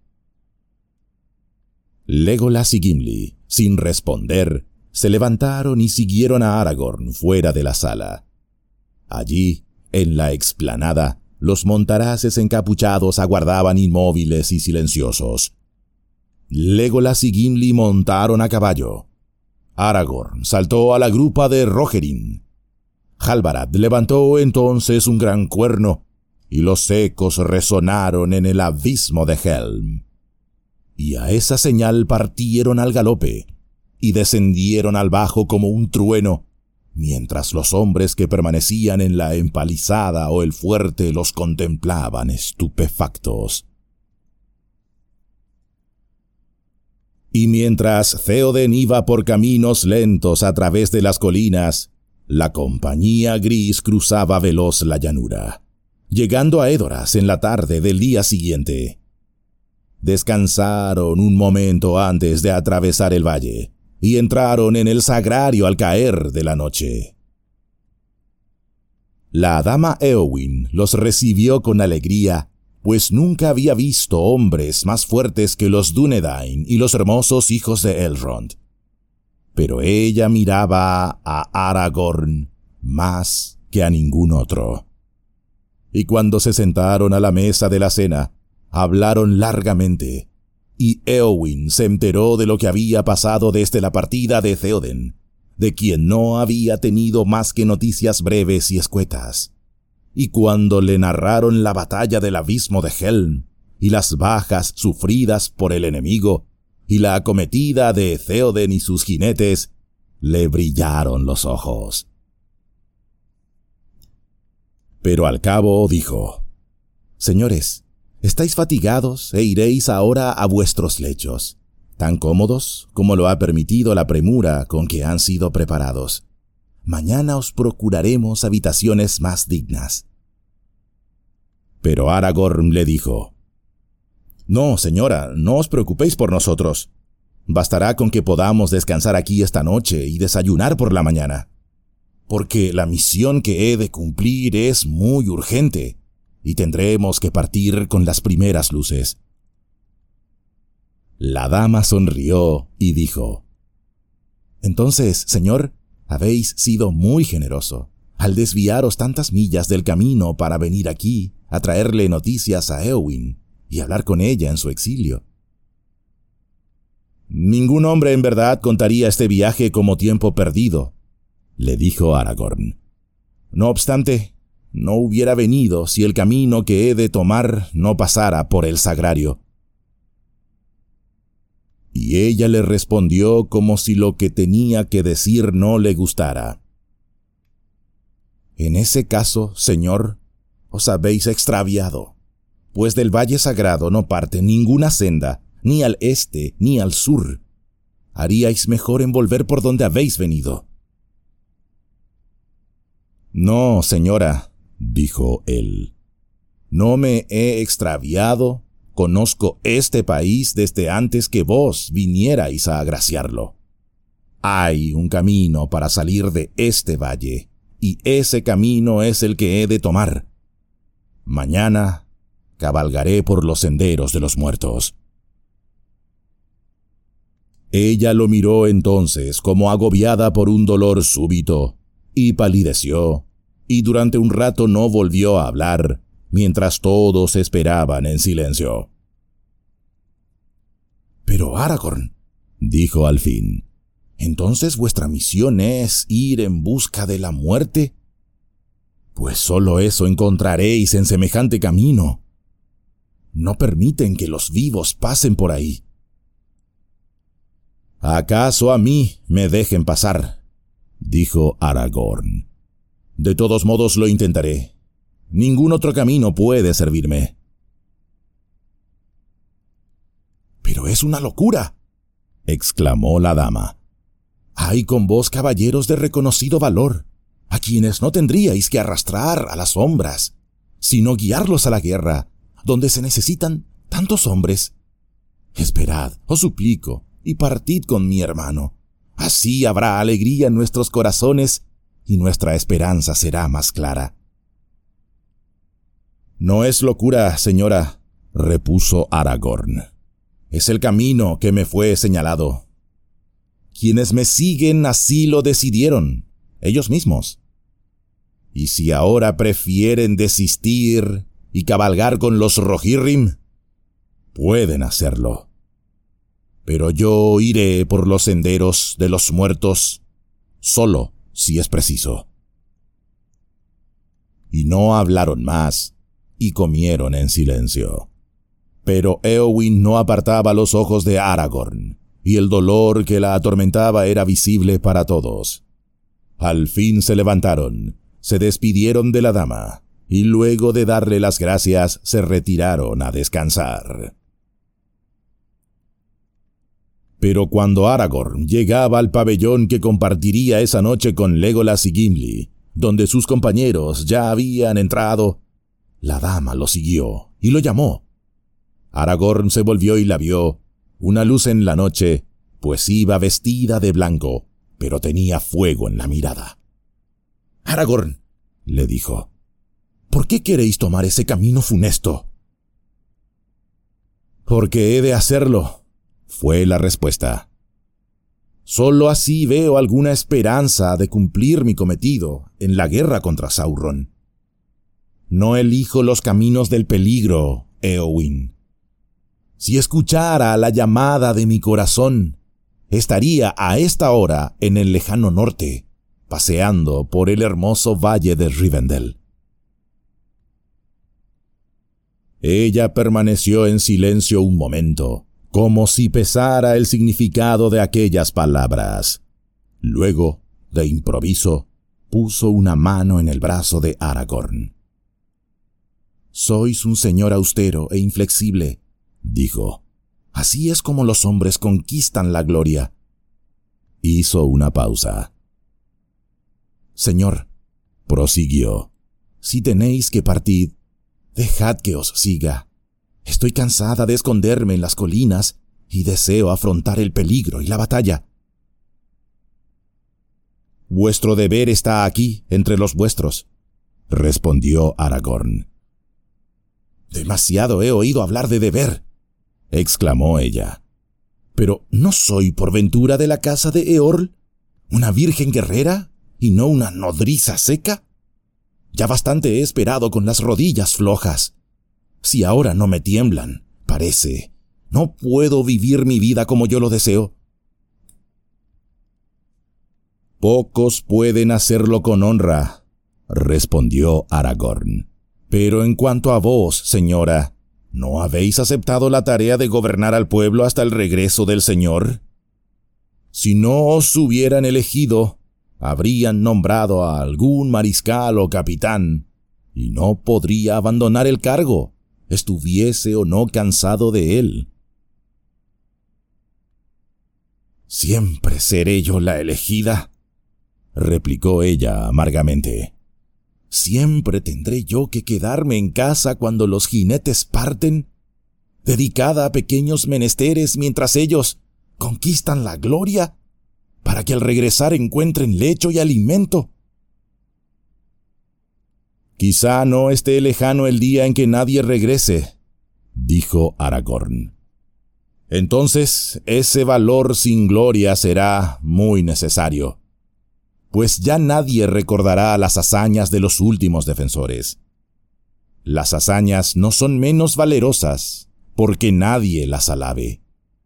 Legolas y Gimli, sin responder, se levantaron y siguieron a Aragorn fuera de la sala. Allí, en la explanada, los montaraces encapuchados aguardaban inmóviles y silenciosos. Legolas y Gimli montaron a caballo. Aragorn saltó a la grupa de Rohirrim. Halbarad levantó entonces un gran cuerno, y los ecos resonaron en el abismo de Helm. Y a esa señal partieron al galope, y descendieron al bajo como un trueno, mientras los hombres que permanecían en la empalizada o el fuerte los contemplaban estupefactos. Y mientras Théoden iba por caminos lentos a través de las colinas, la compañía gris cruzaba veloz la llanura, llegando a Edoras en la tarde del día siguiente. Descansaron un momento antes de atravesar el valle, y entraron en el sagrario al caer de la noche. La dama Éowyn los recibió con alegría, pues nunca había visto hombres más fuertes que los Dúnedain y los hermosos hijos de Elrond. Pero ella miraba a Aragorn más que a ningún otro. Y cuando se sentaron a la mesa de la cena, hablaron largamente, y Éowyn se enteró de lo que había pasado desde la partida de Théoden, de quien no había tenido más que noticias breves y escuetas. Y cuando le narraron la batalla del abismo de Helm, y las bajas sufridas por el enemigo, y la acometida de Théoden y sus jinetes, le brillaron los ojos. Pero al cabo dijo: «Señores, estáis fatigados e iréis ahora a vuestros lechos, tan cómodos como lo ha permitido la premura con que han sido preparados. Mañana os procuraremos habitaciones más dignas». Pero Aragorn le dijo: «No, señora, no os preocupéis por nosotros. Bastará con que podamos descansar aquí esta noche y desayunar por la mañana, porque la misión que he de cumplir es muy urgente, y tendremos que partir con las primeras luces». La dama sonrió y dijo: «Entonces, señor, habéis sido muy generoso al desviaros tantas millas del camino para venir aquí a traerle noticias a Éowyn y hablar con ella en su exilio». «Ningún hombre en verdad contaría este viaje como tiempo perdido», le dijo Aragorn. «No obstante, no hubiera venido si el camino que he de tomar no pasara por el sagrario». Y ella le respondió como si lo que tenía que decir no le gustara: «En ese caso, señor, os habéis extraviado, pues del valle sagrado no parte ninguna senda, ni al este ni al sur. Haríais mejor en volver por donde habéis venido». «No, señora», dijo él, «no me he extraviado. Conozco este país desde antes que vos vinierais a agraciarlo. Hay un camino para salir de este valle, y ese camino es el que he de tomar. Mañana cabalgaré por los senderos de los muertos». Ella lo miró entonces como agobiada por un dolor súbito, y palideció, y durante un rato no volvió a hablar, mientras todos esperaban en silencio. «Pero Aragorn», dijo al fin, «¿entonces vuestra misión es ir en busca de la muerte? Pues solo eso encontraréis en semejante camino. No permiten que los vivos pasen por ahí». «¿Acaso a mí me dejen pasar?», dijo Aragorn. «De todos modos lo intentaré. Ningún otro camino puede servirme». «Pero es una locura», exclamó la dama. «Hay con vos caballeros de reconocido valor, a quienes no tendríais que arrastrar a las sombras, sino guiarlos a la guerra, donde se necesitan tantos hombres. Esperad, os suplico, y partid con mi hermano. Así habrá alegría en nuestros corazones, y nuestra esperanza será más clara». No es locura, señora, repuso Aragorn. Es el camino que me fue señalado. Quienes me siguen así lo decidieron, ellos mismos. Y si ahora prefieren desistir y cabalgar con los Rohirrim, pueden hacerlo. Pero yo iré por los senderos de los muertos, solo si es preciso. Y no hablaron más, y comieron en silencio. Pero Éowyn no apartaba los ojos de Aragorn, y el dolor que la atormentaba era visible para todos. Al fin se levantaron, se despidieron de la dama, y luego de darle las gracias se retiraron a descansar. Pero cuando Aragorn llegaba al pabellón que compartiría esa noche con Legolas y Gimli, donde sus compañeros ya habían entrado, la dama lo siguió y lo llamó. Aragorn se volvió y la vio, una luz en la noche, pues iba vestida de blanco, pero tenía fuego en la mirada. «Aragorn», le dijo, «¿por qué queréis tomar ese camino funesto?» «Porque he de hacerlo», fue la respuesta. «Solo así veo alguna esperanza de cumplir mi cometido en la guerra contra Sauron. No elijo los caminos del peligro, Éowyn. Si escuchara la llamada de mi corazón, estaría a esta hora en el lejano norte, paseando por el hermoso valle de Rivendell». Ella permaneció en silencio un momento, como si pesara el significado de aquellas palabras. Luego, de improviso, puso una mano en el brazo de Aragorn. «Sois un señor austero e inflexible», dijo. «Así es como los hombres conquistan la gloria». Hizo una pausa. «Señor», prosiguió, «si tenéis que partir, dejad que os siga. Estoy cansada de esconderme en las colinas y deseo afrontar el peligro y la batalla». «Vuestro deber está aquí, entre los vuestros», respondió Aragorn. «Demasiado he oído hablar de deber», exclamó ella. «Pero ¿no soy por ventura de la casa de Eorl, una virgen guerrera y no una nodriza seca? Ya bastante he esperado con las rodillas flojas. Si ahora no me tiemblan, parece, no puedo vivir mi vida como yo lo deseo». «Pocos pueden hacerlo con honra», respondió Aragorn. «Pero en cuanto a vos, señora, ¿no habéis aceptado la tarea de gobernar al pueblo hasta el regreso del Señor? Si no os hubieran elegido, habrían nombrado a algún mariscal o capitán, y no podría abandonar el cargo, estuviese o no cansado de él». «Siempre seré yo la elegida», replicó ella amargamente. «Siempre tendré yo que quedarme en casa cuando los jinetes parten, dedicada a pequeños menesteres mientras ellos conquistan la gloria, para que al regresar encuentren lecho y alimento». «Quizá no esté lejano el día en que nadie regrese», dijo Aragorn. «Entonces ese valor sin gloria será muy necesario, pues ya nadie recordará las hazañas de los últimos defensores. Las hazañas no son menos valerosas porque nadie las alabe».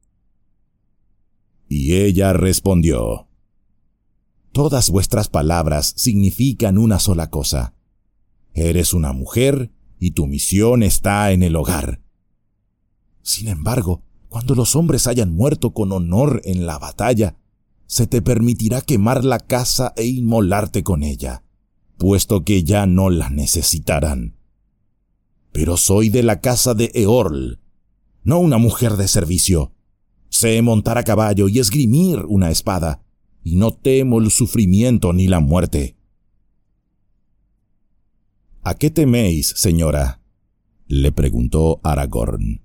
Y ella respondió: «Todas vuestras palabras significan una sola cosa. Eres una mujer y tu misión está en el hogar. Sin embargo, cuando los hombres hayan muerto con honor en la batalla, se te permitirá quemar la casa e inmolarte con ella, puesto que ya no la necesitarán. Pero soy de la casa de Eorl, no una mujer de servicio. Sé montar a caballo y esgrimir una espada, y no temo el sufrimiento ni la muerte». «¿A qué teméis, señora?», le preguntó Aragorn.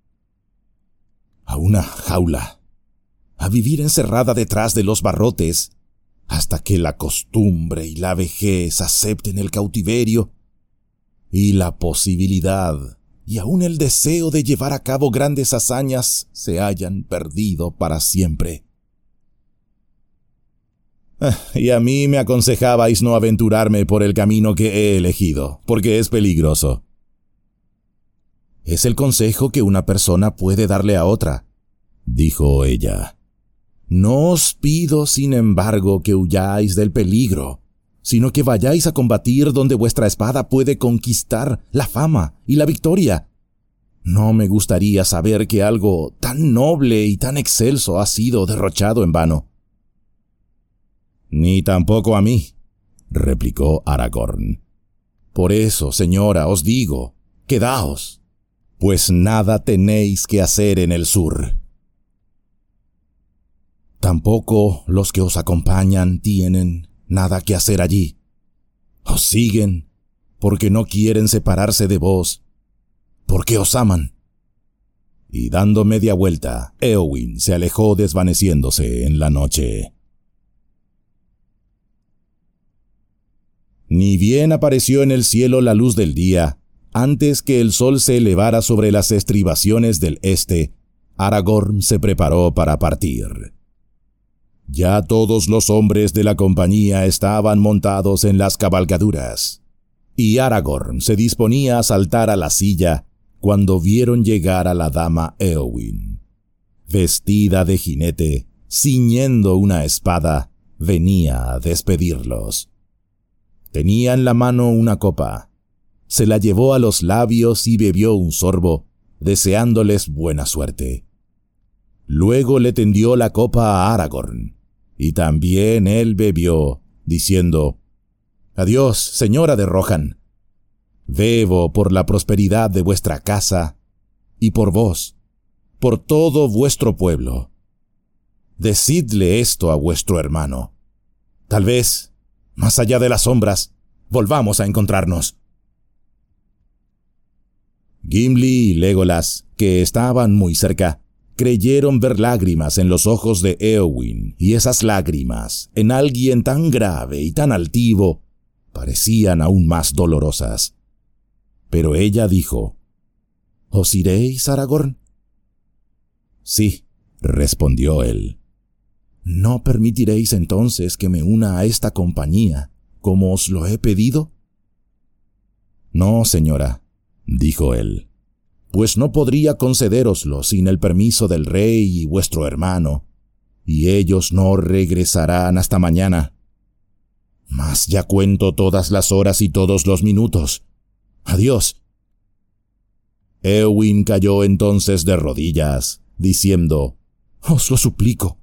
«A una jaula, a vivir encerrada detrás de los barrotes, hasta que la costumbre y la vejez acepten el cautiverio, y la posibilidad y aún el deseo de llevar a cabo grandes hazañas se hayan perdido para siempre. Y a mí me aconsejabais no aventurarme por el camino que he elegido, porque es peligroso. Es el consejo que una persona puede darle a otra, dijo ella. No os pido, sin embargo, que huyáis del peligro, sino que vayáis a combatir donde vuestra espada puede conquistar la fama y la victoria. No me gustaría saber que algo tan noble y tan excelso ha sido derrochado en vano. Ni tampoco a mí, replicó Aragorn. Por eso, señora, os digo, quedaos, pues nada tenéis que hacer en el sur. Tampoco los que os acompañan tienen nada que hacer allí. Os siguen porque no quieren separarse de vos, porque os aman. Y dando media vuelta, Éowyn se alejó desvaneciéndose en la noche. Ni bien apareció en el cielo la luz del día, antes que el sol se elevara sobre las estribaciones del este, Aragorn se preparó para partir. Ya todos los hombres de la compañía estaban montados en las cabalgaduras, y Aragorn se disponía a saltar a la silla cuando vieron llegar a la dama Éowyn. Vestida de jinete, ciñendo una espada, venía a despedirlos. Tenía en la mano una copa. Se la llevó a los labios y bebió un sorbo, deseándoles buena suerte. Luego le tendió la copa a Aragorn, y también él bebió, diciendo: «Adiós, señora de Rohan. Bebo por la prosperidad de vuestra casa, y por vos, por todo vuestro pueblo. Decidle esto a vuestro hermano. Tal vez, más allá de las sombras, volvamos a encontrarnos». Gimli y Legolas, que estaban muy cerca, creyeron ver lágrimas en los ojos de Éowyn, y esas lágrimas, en alguien tan grave y tan altivo, parecían aún más dolorosas. Pero ella dijo: «¿Os iréis, Aragorn?» «Sí», respondió él. «¿No permitiréis entonces que me una a esta compañía, como os lo he pedido?» «No, señora», dijo él, «pues no podría concedéroslo sin el permiso del rey y vuestro hermano, y ellos no regresarán hasta mañana. Mas ya cuento todas las horas y todos los minutos. Adiós». Éowyn cayó entonces de rodillas, diciendo: «Os lo suplico».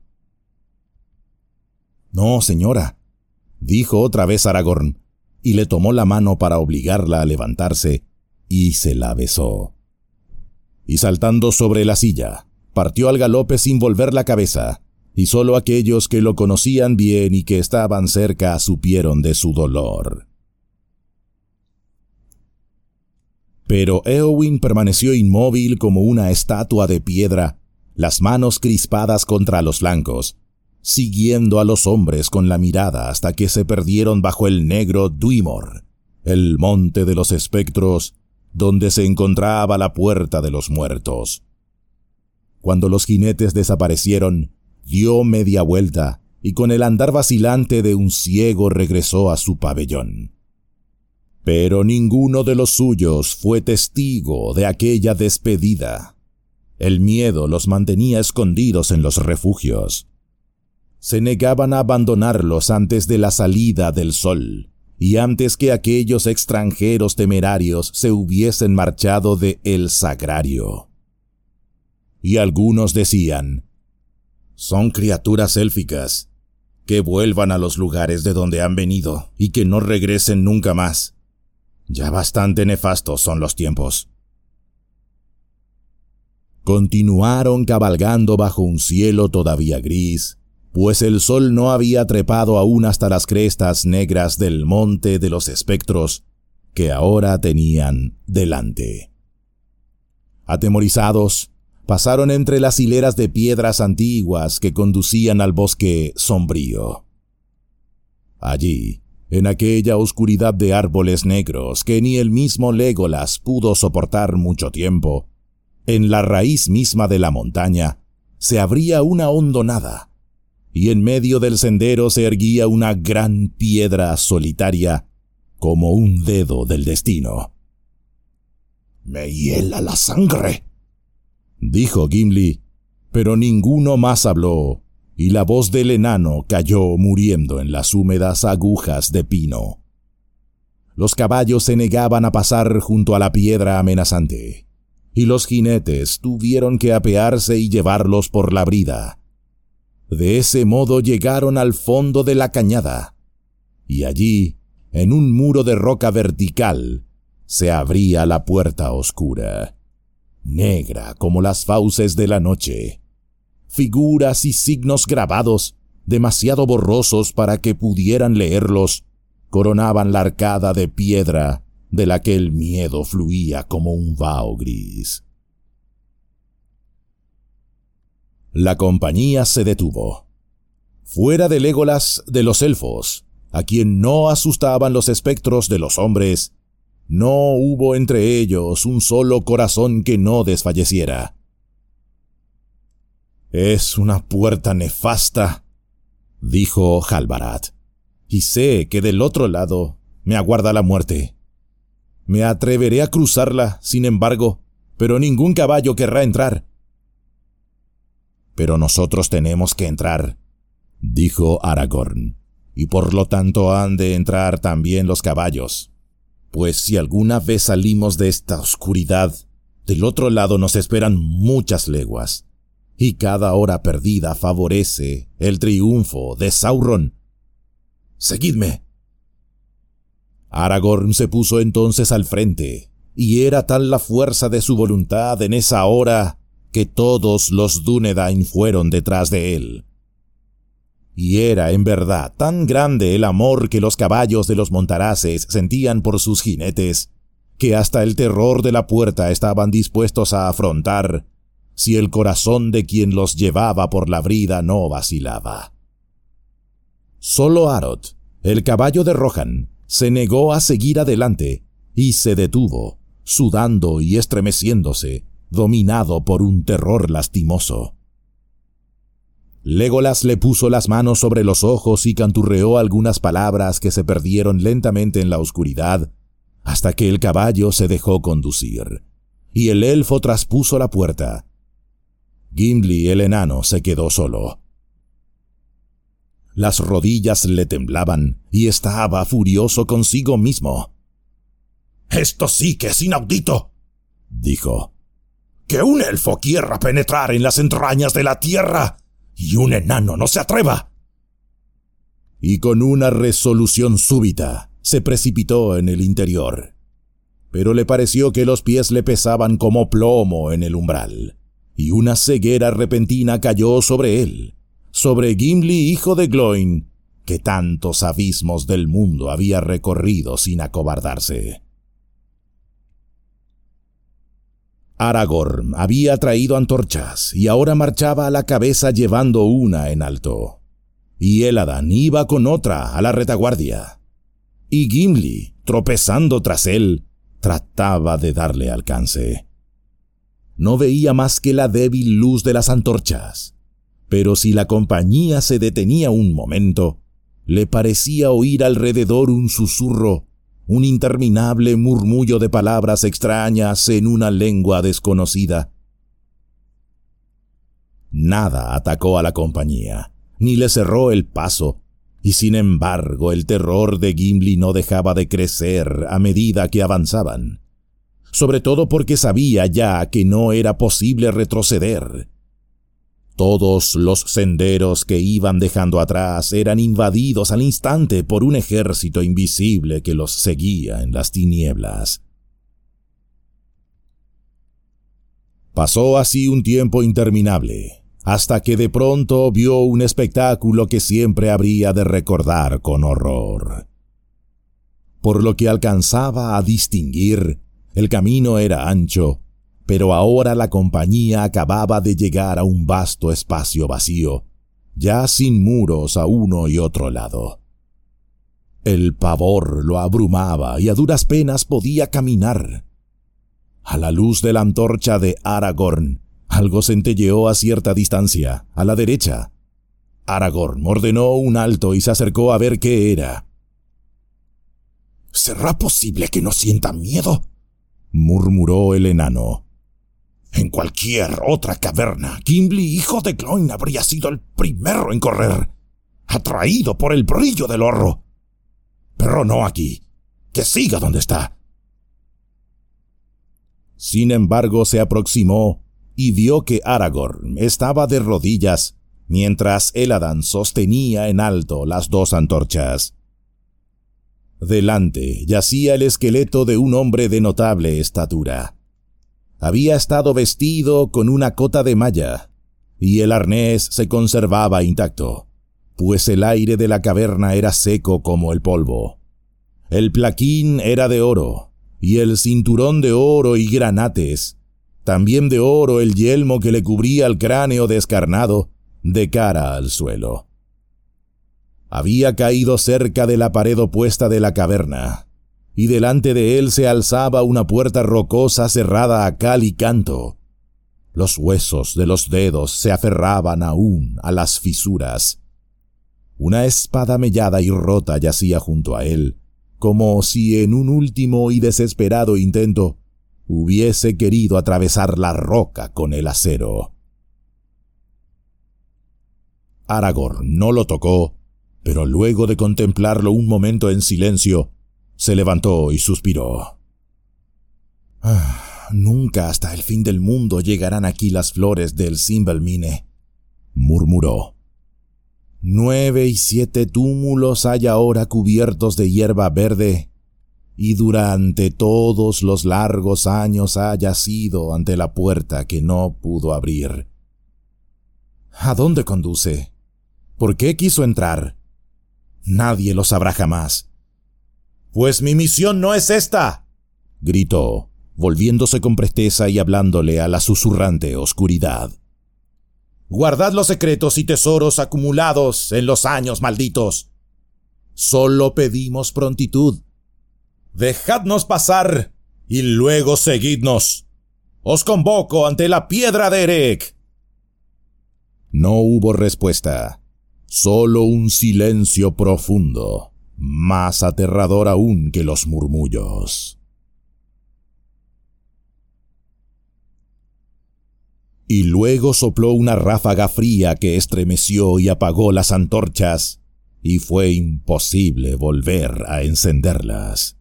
«No, señora», dijo otra vez Aragorn, y le tomó la mano para obligarla a levantarse, y se la besó. Y saltando sobre la silla, partió al galope sin volver la cabeza, y sólo aquellos que lo conocían bien y que estaban cerca supieron de su dolor. Pero Éowyn permaneció inmóvil como una estatua de piedra, las manos crispadas contra los flancos, siguiendo a los hombres con la mirada hasta que se perdieron bajo el negro Dwemer, el monte de los espectros, donde se encontraba la puerta de los muertos. Cuando los jinetes desaparecieron, dio media vuelta y con el andar vacilante de un ciego regresó a su pabellón. Pero ninguno de los suyos fue testigo de aquella despedida. El miedo los mantenía escondidos en los refugios. Se negaban a abandonarlos antes de la salida del sol, y antes que aquellos extranjeros temerarios se hubiesen marchado de El Sagrario. Y algunos decían: «Son criaturas élficas, que vuelvan a los lugares de donde han venido y que no regresen nunca más. Ya bastante nefastos son los tiempos». Continuaron cabalgando bajo un cielo todavía gris, pues el sol no había trepado aún hasta las crestas negras del monte de los espectros, que ahora tenían delante. Atemorizados, pasaron entre las hileras de piedras antiguas que conducían al bosque sombrío. Allí, En aquella oscuridad de árboles negros que ni el mismo Legolas pudo soportar mucho tiempo, en la raíz misma de la montaña se abría una hondonada, y en medio del sendero se erguía una gran piedra solitaria como un dedo del destino.
«Me hiela la sangre»,
dijo Gimli, pero ninguno más habló, y la voz del enano cayó muriendo en las húmedas agujas de pino. Los caballos se negaban a pasar junto a la piedra amenazante, y los jinetes tuvieron que apearse y llevarlos por la brida. De ese modo llegaron al fondo de la cañada, y allí, en un muro de roca vertical, se abría la puerta oscura, negra como las fauces de la noche. Figuras y signos grabados, demasiado borrosos para que pudieran leerlos, coronaban la arcada de piedra de la que el miedo fluía como un vaho gris. La compañía se detuvo. Fuera de Legolas, de los elfos, a quien no asustaban los espectros de los hombres, no hubo entre ellos un solo corazón que no desfalleciera. «Es una puerta nefasta», dijo Halbarad, «y sé que del otro lado me aguarda la muerte. Me atreveré a cruzarla, sin embargo, pero ningún caballo querrá entrar». «Pero nosotros tenemos que entrar», dijo Aragorn, «y por lo tanto han de entrar también los caballos, pues si alguna vez salimos de esta oscuridad, del otro lado nos esperan muchas leguas, y cada hora perdida favorece el triunfo de Sauron. Seguidme». Aragorn se puso entonces al frente, y era tal la fuerza de su voluntad en esa hora que todos los Dúnedain fueron detrás de él. Y era en verdad tan grande el amor que los caballos de los montaraces sentían por sus jinetes, que hasta el terror de la puerta estaban dispuestos a afrontar, si el corazón de quien los llevaba por la brida no vacilaba. Solo Arod, el caballo de Rohan, se negó a seguir adelante y se detuvo, sudando y estremeciéndose, dominado por un terror lastimoso. Legolas le puso las manos sobre los ojos y canturreó algunas palabras que se perdieron lentamente en la oscuridad, hasta que el caballo se dejó conducir, y el elfo traspuso la puerta. Gimli el enano se quedó solo. Las rodillas le temblaban y estaba furioso consigo mismo.
«Esto sí que es inaudito»,
dijo.
«Que un elfo quiera penetrar en las entrañas de la tierra y un enano no se atreva».
Y con una resolución súbita se precipitó en el interior. Pero le pareció que los pies le pesaban como plomo en el umbral, y una ceguera repentina cayó sobre él, sobre Gimli hijo de Gloin, que tantos abismos del mundo había recorrido sin acobardarse. Aragorn había traído antorchas y ahora marchaba a la cabeza llevando una en alto, y Elladan iba con otra a la retaguardia, y Gimli, tropezando tras él, trataba de darle alcance. No veía más que la débil luz de las antorchas, pero si la compañía se detenía un momento, le parecía oír alrededor un susurro, un interminable murmullo de palabras extrañas en una lengua desconocida. Nada atacó a la compañía, ni le cerró el paso, y sin embargo el terror de Gimli no dejaba de crecer a medida que avanzaban, sobre todo porque sabía ya que no era posible retroceder. Todos los senderos que iban dejando atrás eran invadidos al instante por un ejército invisible que los seguía en las tinieblas. Pasó así un tiempo interminable, hasta que de pronto vio un espectáculo que siempre habría de recordar con horror. Por lo que alcanzaba a distinguir, el camino era ancho, pero ahora la compañía acababa de llegar a un vasto espacio vacío, ya sin muros a uno y otro lado. El pavor lo abrumaba y a duras penas podía caminar. A la luz de la antorcha de Aragorn, algo centelleó a cierta distancia, a la derecha. Aragorn ordenó un alto y se acercó a ver qué era.
—¿Será posible que no sienta miedo?
—murmuró el enano.
En cualquier otra caverna, Gimli, hijo de Gloin, habría sido el primero en correr, atraído por el brillo del horro. Pero no aquí. Que siga donde está.
Sin embargo, se aproximó y vio que Aragorn estaba de rodillas, mientras Elladan sostenía en alto las dos antorchas. Delante yacía el esqueleto de un hombre de notable estatura. Había estado vestido con una cota de malla, y el arnés se conservaba intacto, pues el aire de la caverna era seco como el polvo. El plaquín era de oro, y el cinturón de oro y granates, también de oro el yelmo que le cubría el cráneo descarnado, de cara al suelo. Había caído cerca de la pared opuesta de la caverna, y delante de él se alzaba una puerta rocosa cerrada a cal y canto. Los huesos de los dedos se aferraban aún a las fisuras. Una espada mellada y rota yacía junto a él, como si en un último y desesperado intento hubiese querido atravesar la roca con el acero. Aragorn no lo tocó, pero luego de contemplarlo un momento en silencio, se levantó y suspiró. «Nunca hasta el fin del mundo llegarán aquí las flores del Sinvelmine», murmuró. 9 y 7 túmulos hay ahora cubiertos de hierba verde, y durante todos los largos años ha yacido ante la puerta que no pudo abrir. ¿A dónde conduce? ¿Por qué quiso entrar? Nadie lo sabrá jamás. «Pues mi misión no es esta», gritó, volviéndose con presteza y hablándole a la susurrante oscuridad. «Guardad los secretos y tesoros acumulados en los años malditos. Solo pedimos prontitud. Dejadnos pasar y luego seguidnos. Os convoco ante la piedra de Erech». No hubo respuesta, solo un silencio profundo, más aterrador aún que los murmullos. Y luego sopló una ráfaga fría que estremeció y apagó las antorchas, y fue imposible volver a encenderlas.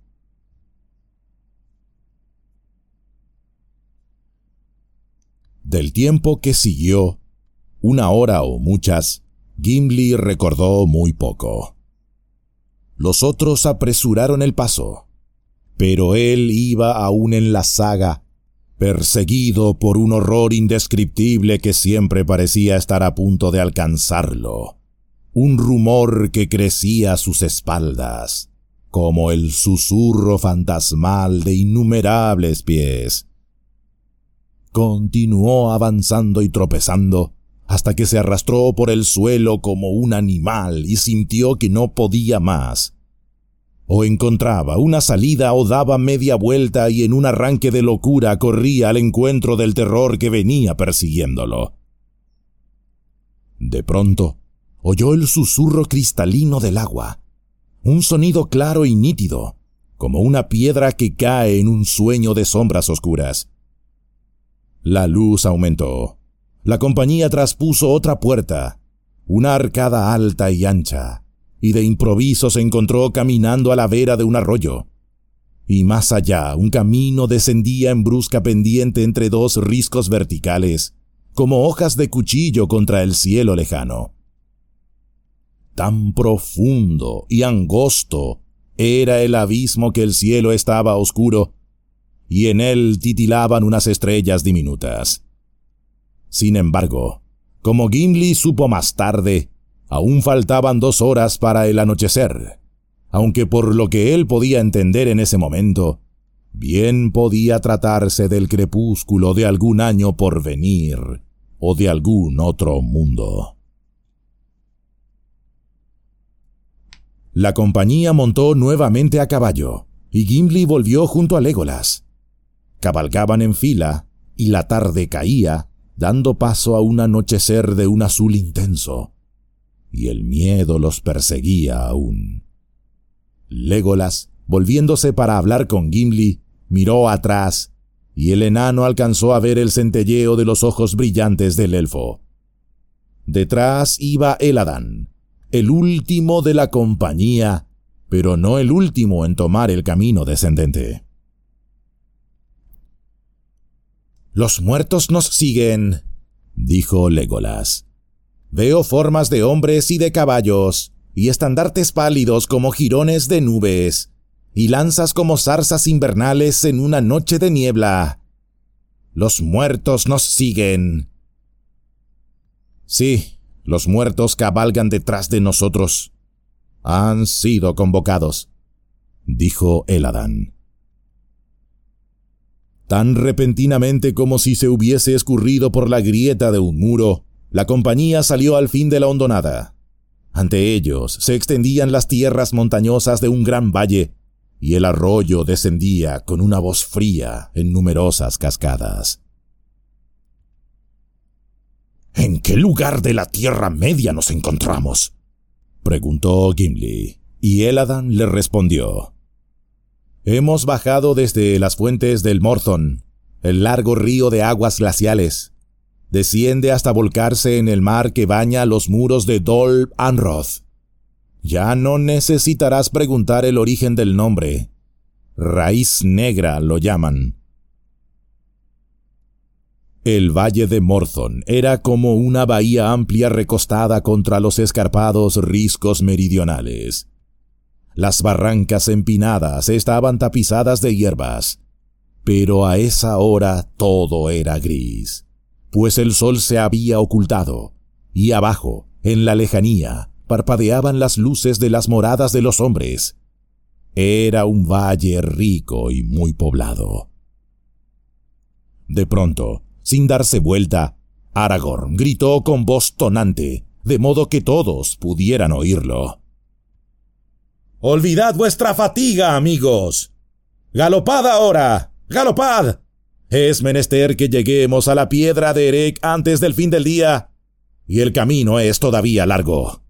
Del tiempo que siguió, 1 hora o muchas, Gimli recordó muy poco. Los otros apresuraron el paso, pero él iba aún en la saga, perseguido por un horror indescriptible que siempre parecía estar a punto de alcanzarlo, un rumor que crecía a sus espaldas, como el susurro fantasmal de innumerables pies. Continuó avanzando y tropezando, hasta que se arrastró por el suelo como un animal y sintió que no podía más. O encontraba una salida o daba media vuelta y en un arranque de locura corría al encuentro del terror que venía persiguiéndolo. De pronto, oyó el susurro cristalino del agua, un sonido claro y nítido, como una piedra que cae en un sueño de sombras oscuras. La luz aumentó. La compañía traspuso otra puerta, una arcada alta y ancha, y de improviso se encontró caminando a la vera de un arroyo. Y más allá, un camino descendía en brusca pendiente entre 2 riscos verticales, como hojas de cuchillo contra el cielo lejano. Tan profundo y angosto era el abismo que el cielo estaba oscuro, y en él titilaban unas estrellas diminutas. Sin embargo, como Gimli supo más tarde, aún faltaban 2 horas para el anochecer, aunque por lo que él podía entender en ese momento, bien podía tratarse del crepúsculo de algún año por venir o de algún otro mundo. La compañía montó nuevamente a caballo, y Gimli volvió junto a Legolas. Cabalgaban en fila, y la tarde caía, dando paso a un anochecer de un azul intenso, y el miedo los perseguía aún. Legolas, volviéndose para hablar con Gimli, miró atrás, y el enano alcanzó a ver el centelleo de los ojos brillantes del elfo. Detrás iba Elladan, el último de la compañía, pero no el último en tomar el camino descendente. «Los muertos nos siguen», dijo Legolas. «Veo formas de hombres y de caballos, y estandartes pálidos como jirones de nubes, y lanzas como zarzas invernales en una noche de niebla. Los muertos nos siguen». «Sí, los muertos cabalgan detrás de nosotros. Han sido convocados», dijo Elladan. Tan repentinamente como si se hubiese escurrido por la grieta de un muro, la compañía salió al fin de la hondonada. Ante ellos se extendían las tierras montañosas de un gran valle, y el arroyo descendía con una voz fría en numerosas cascadas. «¿En qué lugar de la Tierra Media nos encontramos?», preguntó Gimli, y Elladan le respondió. «Hemos bajado desde las fuentes del Morthon, el largo río de aguas glaciales. Desciende hasta volcarse en el mar que baña los muros de Dol Amroth. Ya no necesitarás preguntar el origen del nombre. Raíz Negra lo llaman». El valle de Morthon era como una bahía amplia recostada contra los escarpados riscos meridionales. Las barrancas empinadas estaban tapizadas de hierbas, pero a esa hora todo era gris, pues el sol se había ocultado, y abajo, en la lejanía, parpadeaban las luces de las moradas de los hombres. Era un valle rico y muy poblado. De pronto, sin darse vuelta, Aragorn gritó con voz tonante, de modo que todos pudieran oírlo. «Olvidad vuestra fatiga, amigos. Galopad ahora, galopad. Es menester que lleguemos a la piedra de Erech antes del fin del día, y el camino es todavía largo».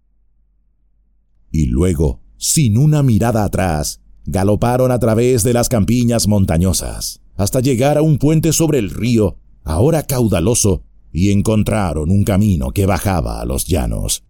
Y luego, sin una mirada atrás, galoparon a través de las campiñas montañosas, hasta llegar a un puente sobre el río, ahora caudaloso, y encontraron un camino que bajaba a los llanos.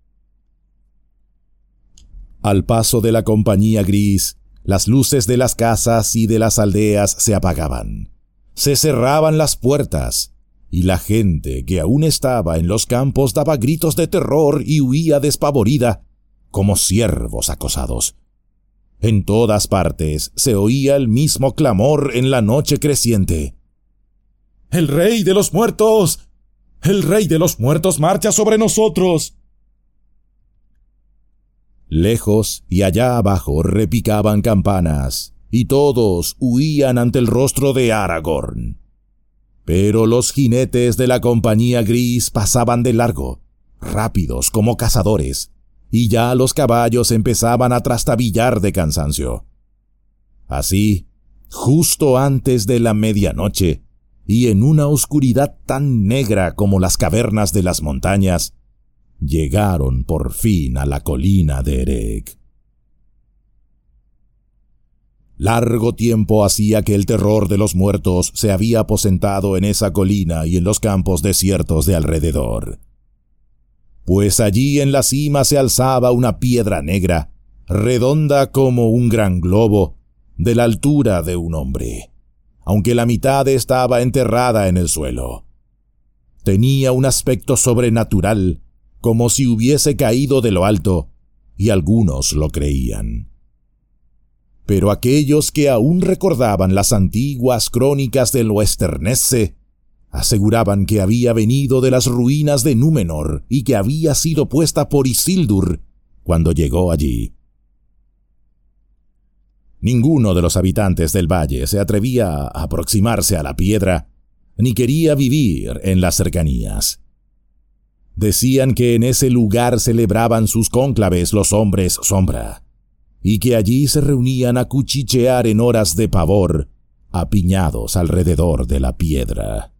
Al paso de la compañía gris, las luces de las casas y de las aldeas se apagaban. Se cerraban las puertas, y la gente que aún estaba en los campos daba gritos de terror y huía despavorida, como ciervos acosados. En todas partes se oía el mismo clamor en la noche creciente. «¡El rey de los muertos! ¡El rey de los muertos marcha sobre nosotros!». Lejos y allá abajo repicaban campanas, y todos huían ante el rostro de Aragorn. Pero los jinetes de la compañía gris pasaban de largo, rápidos como cazadores, y ya los caballos empezaban a trastabillar de cansancio. Así, justo antes de la medianoche, y en una oscuridad tan negra como las cavernas de las montañas, llegaron por fin a la colina de Erech. Largo tiempo hacía que el terror de los muertos se había aposentado en esa colina y en los campos desiertos de alrededor. Pues allí en la cima se alzaba una piedra negra, redonda como un gran globo, de la altura de un hombre, aunque la mitad estaba enterrada en el suelo. Tenía un aspecto sobrenatural, como si hubiese caído de lo alto, y algunos lo creían. Pero aquellos que aún recordaban las antiguas crónicas del Westernesse aseguraban que había venido de las ruinas de Númenor y que había sido puesta por Isildur cuando llegó allí. Ninguno de los habitantes del valle se atrevía a aproximarse a la piedra, ni quería vivir en las cercanías. Decían que en ese lugar celebraban sus cónclaves los hombres sombra, y que allí se reunían a cuchichear en horas de pavor, apiñados alrededor de la piedra.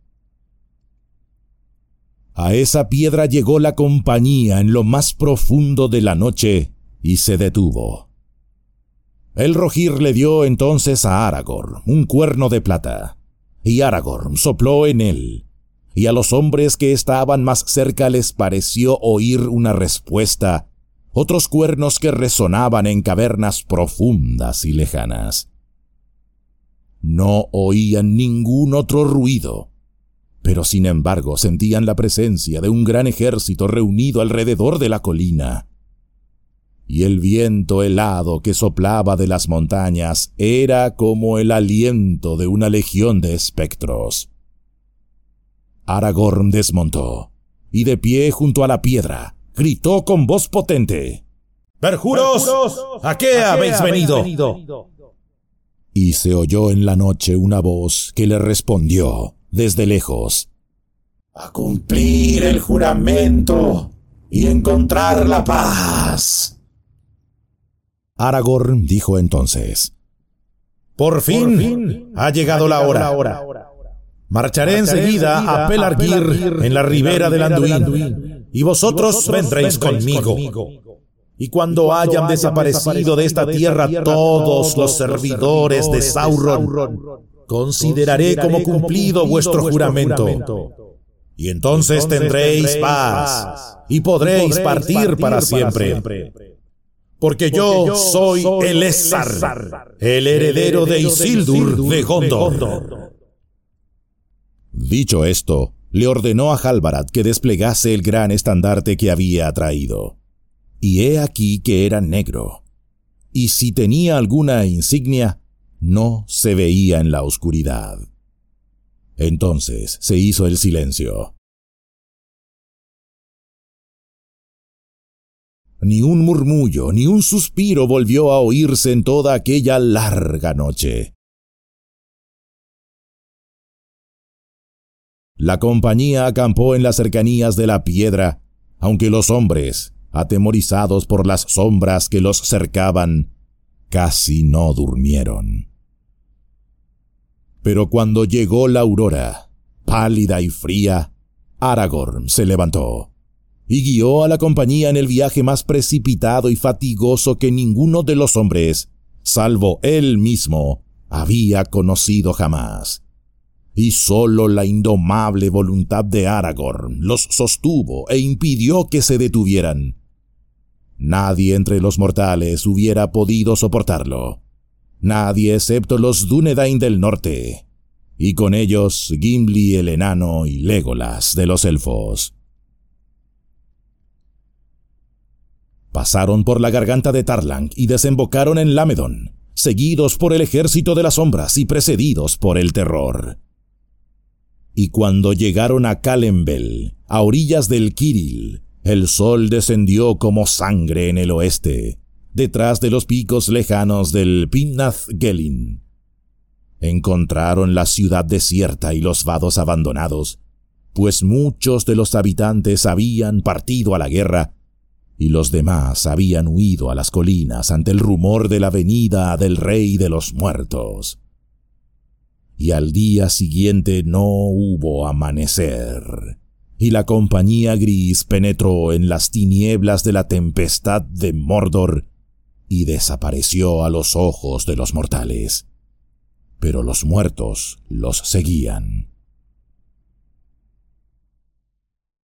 A esa piedra llegó la compañía en lo más profundo de la noche y se detuvo. El Rohirrim le dio entonces a Aragorn un cuerno de plata, y Aragorn sopló en él, y a los hombres que estaban más cerca les pareció oír una respuesta, otros cuernos que resonaban en cavernas profundas y lejanas. No oían ningún otro ruido, pero sin embargo sentían la presencia de un gran ejército reunido alrededor de la colina. Y el viento helado que soplaba de las montañas era como el aliento de una legión de espectros. Aragorn desmontó, y de pie junto a la piedra, gritó con voz potente:
«¡Perjuros! ¿A qué habéis venido?».
Y se oyó en la noche una voz que le respondió desde lejos:
«A cumplir el juramento y encontrar la paz».
Aragorn dijo entonces:
Por fin ha llegado la hora. Marcharé enseguida a Pelargir en la ribera del Anduin, y vosotros vendréis conmigo. Y cuando hayan desaparecido de esta tierra todos los servidores de Sauron, consideraré como cumplido vuestro juramento. Y entonces tendréis paz y podréis partir para siempre. Porque yo soy Elessar, el heredero de Isildur de Gondor.
Dicho esto, le ordenó a Halbarad que desplegase el gran estandarte que había traído. Y he aquí que era negro, y si tenía alguna insignia, no se veía en la oscuridad. Entonces se hizo el silencio. Ni un murmullo, ni un suspiro volvió a oírse en toda aquella larga noche. La compañía acampó en las cercanías de la piedra, aunque los hombres, atemorizados por las sombras que los cercaban, casi no durmieron. Pero cuando llegó la aurora, pálida y fría, Aragorn se levantó y guió a la compañía en el viaje más precipitado y fatigoso que ninguno de los hombres, salvo él mismo, había conocido jamás. Y sólo la indomable voluntad de Aragorn los sostuvo e impidió que se detuvieran. Nadie entre los mortales hubiera podido soportarlo. Nadie excepto los Dúnedain del norte, y con ellos Gimli el enano y Legolas de los elfos. Pasaron por la garganta de Tarlang y desembocaron en Lámedon, seguidos por el ejército de las sombras y precedidos por el terror. Y cuando llegaron a Calembel, a orillas del Kiril, el sol descendió como sangre en el oeste, detrás de los picos lejanos del Pimnath Gelin. Encontraron la ciudad desierta y los vados abandonados, pues muchos de los habitantes habían partido a la guerra y los demás habían huido a las colinas ante el rumor de la venida del Rey de los Muertos. Y al día siguiente no hubo amanecer, y la compañía gris penetró en las tinieblas de la tempestad de Mordor y desapareció a los ojos de los mortales. Pero los muertos los seguían.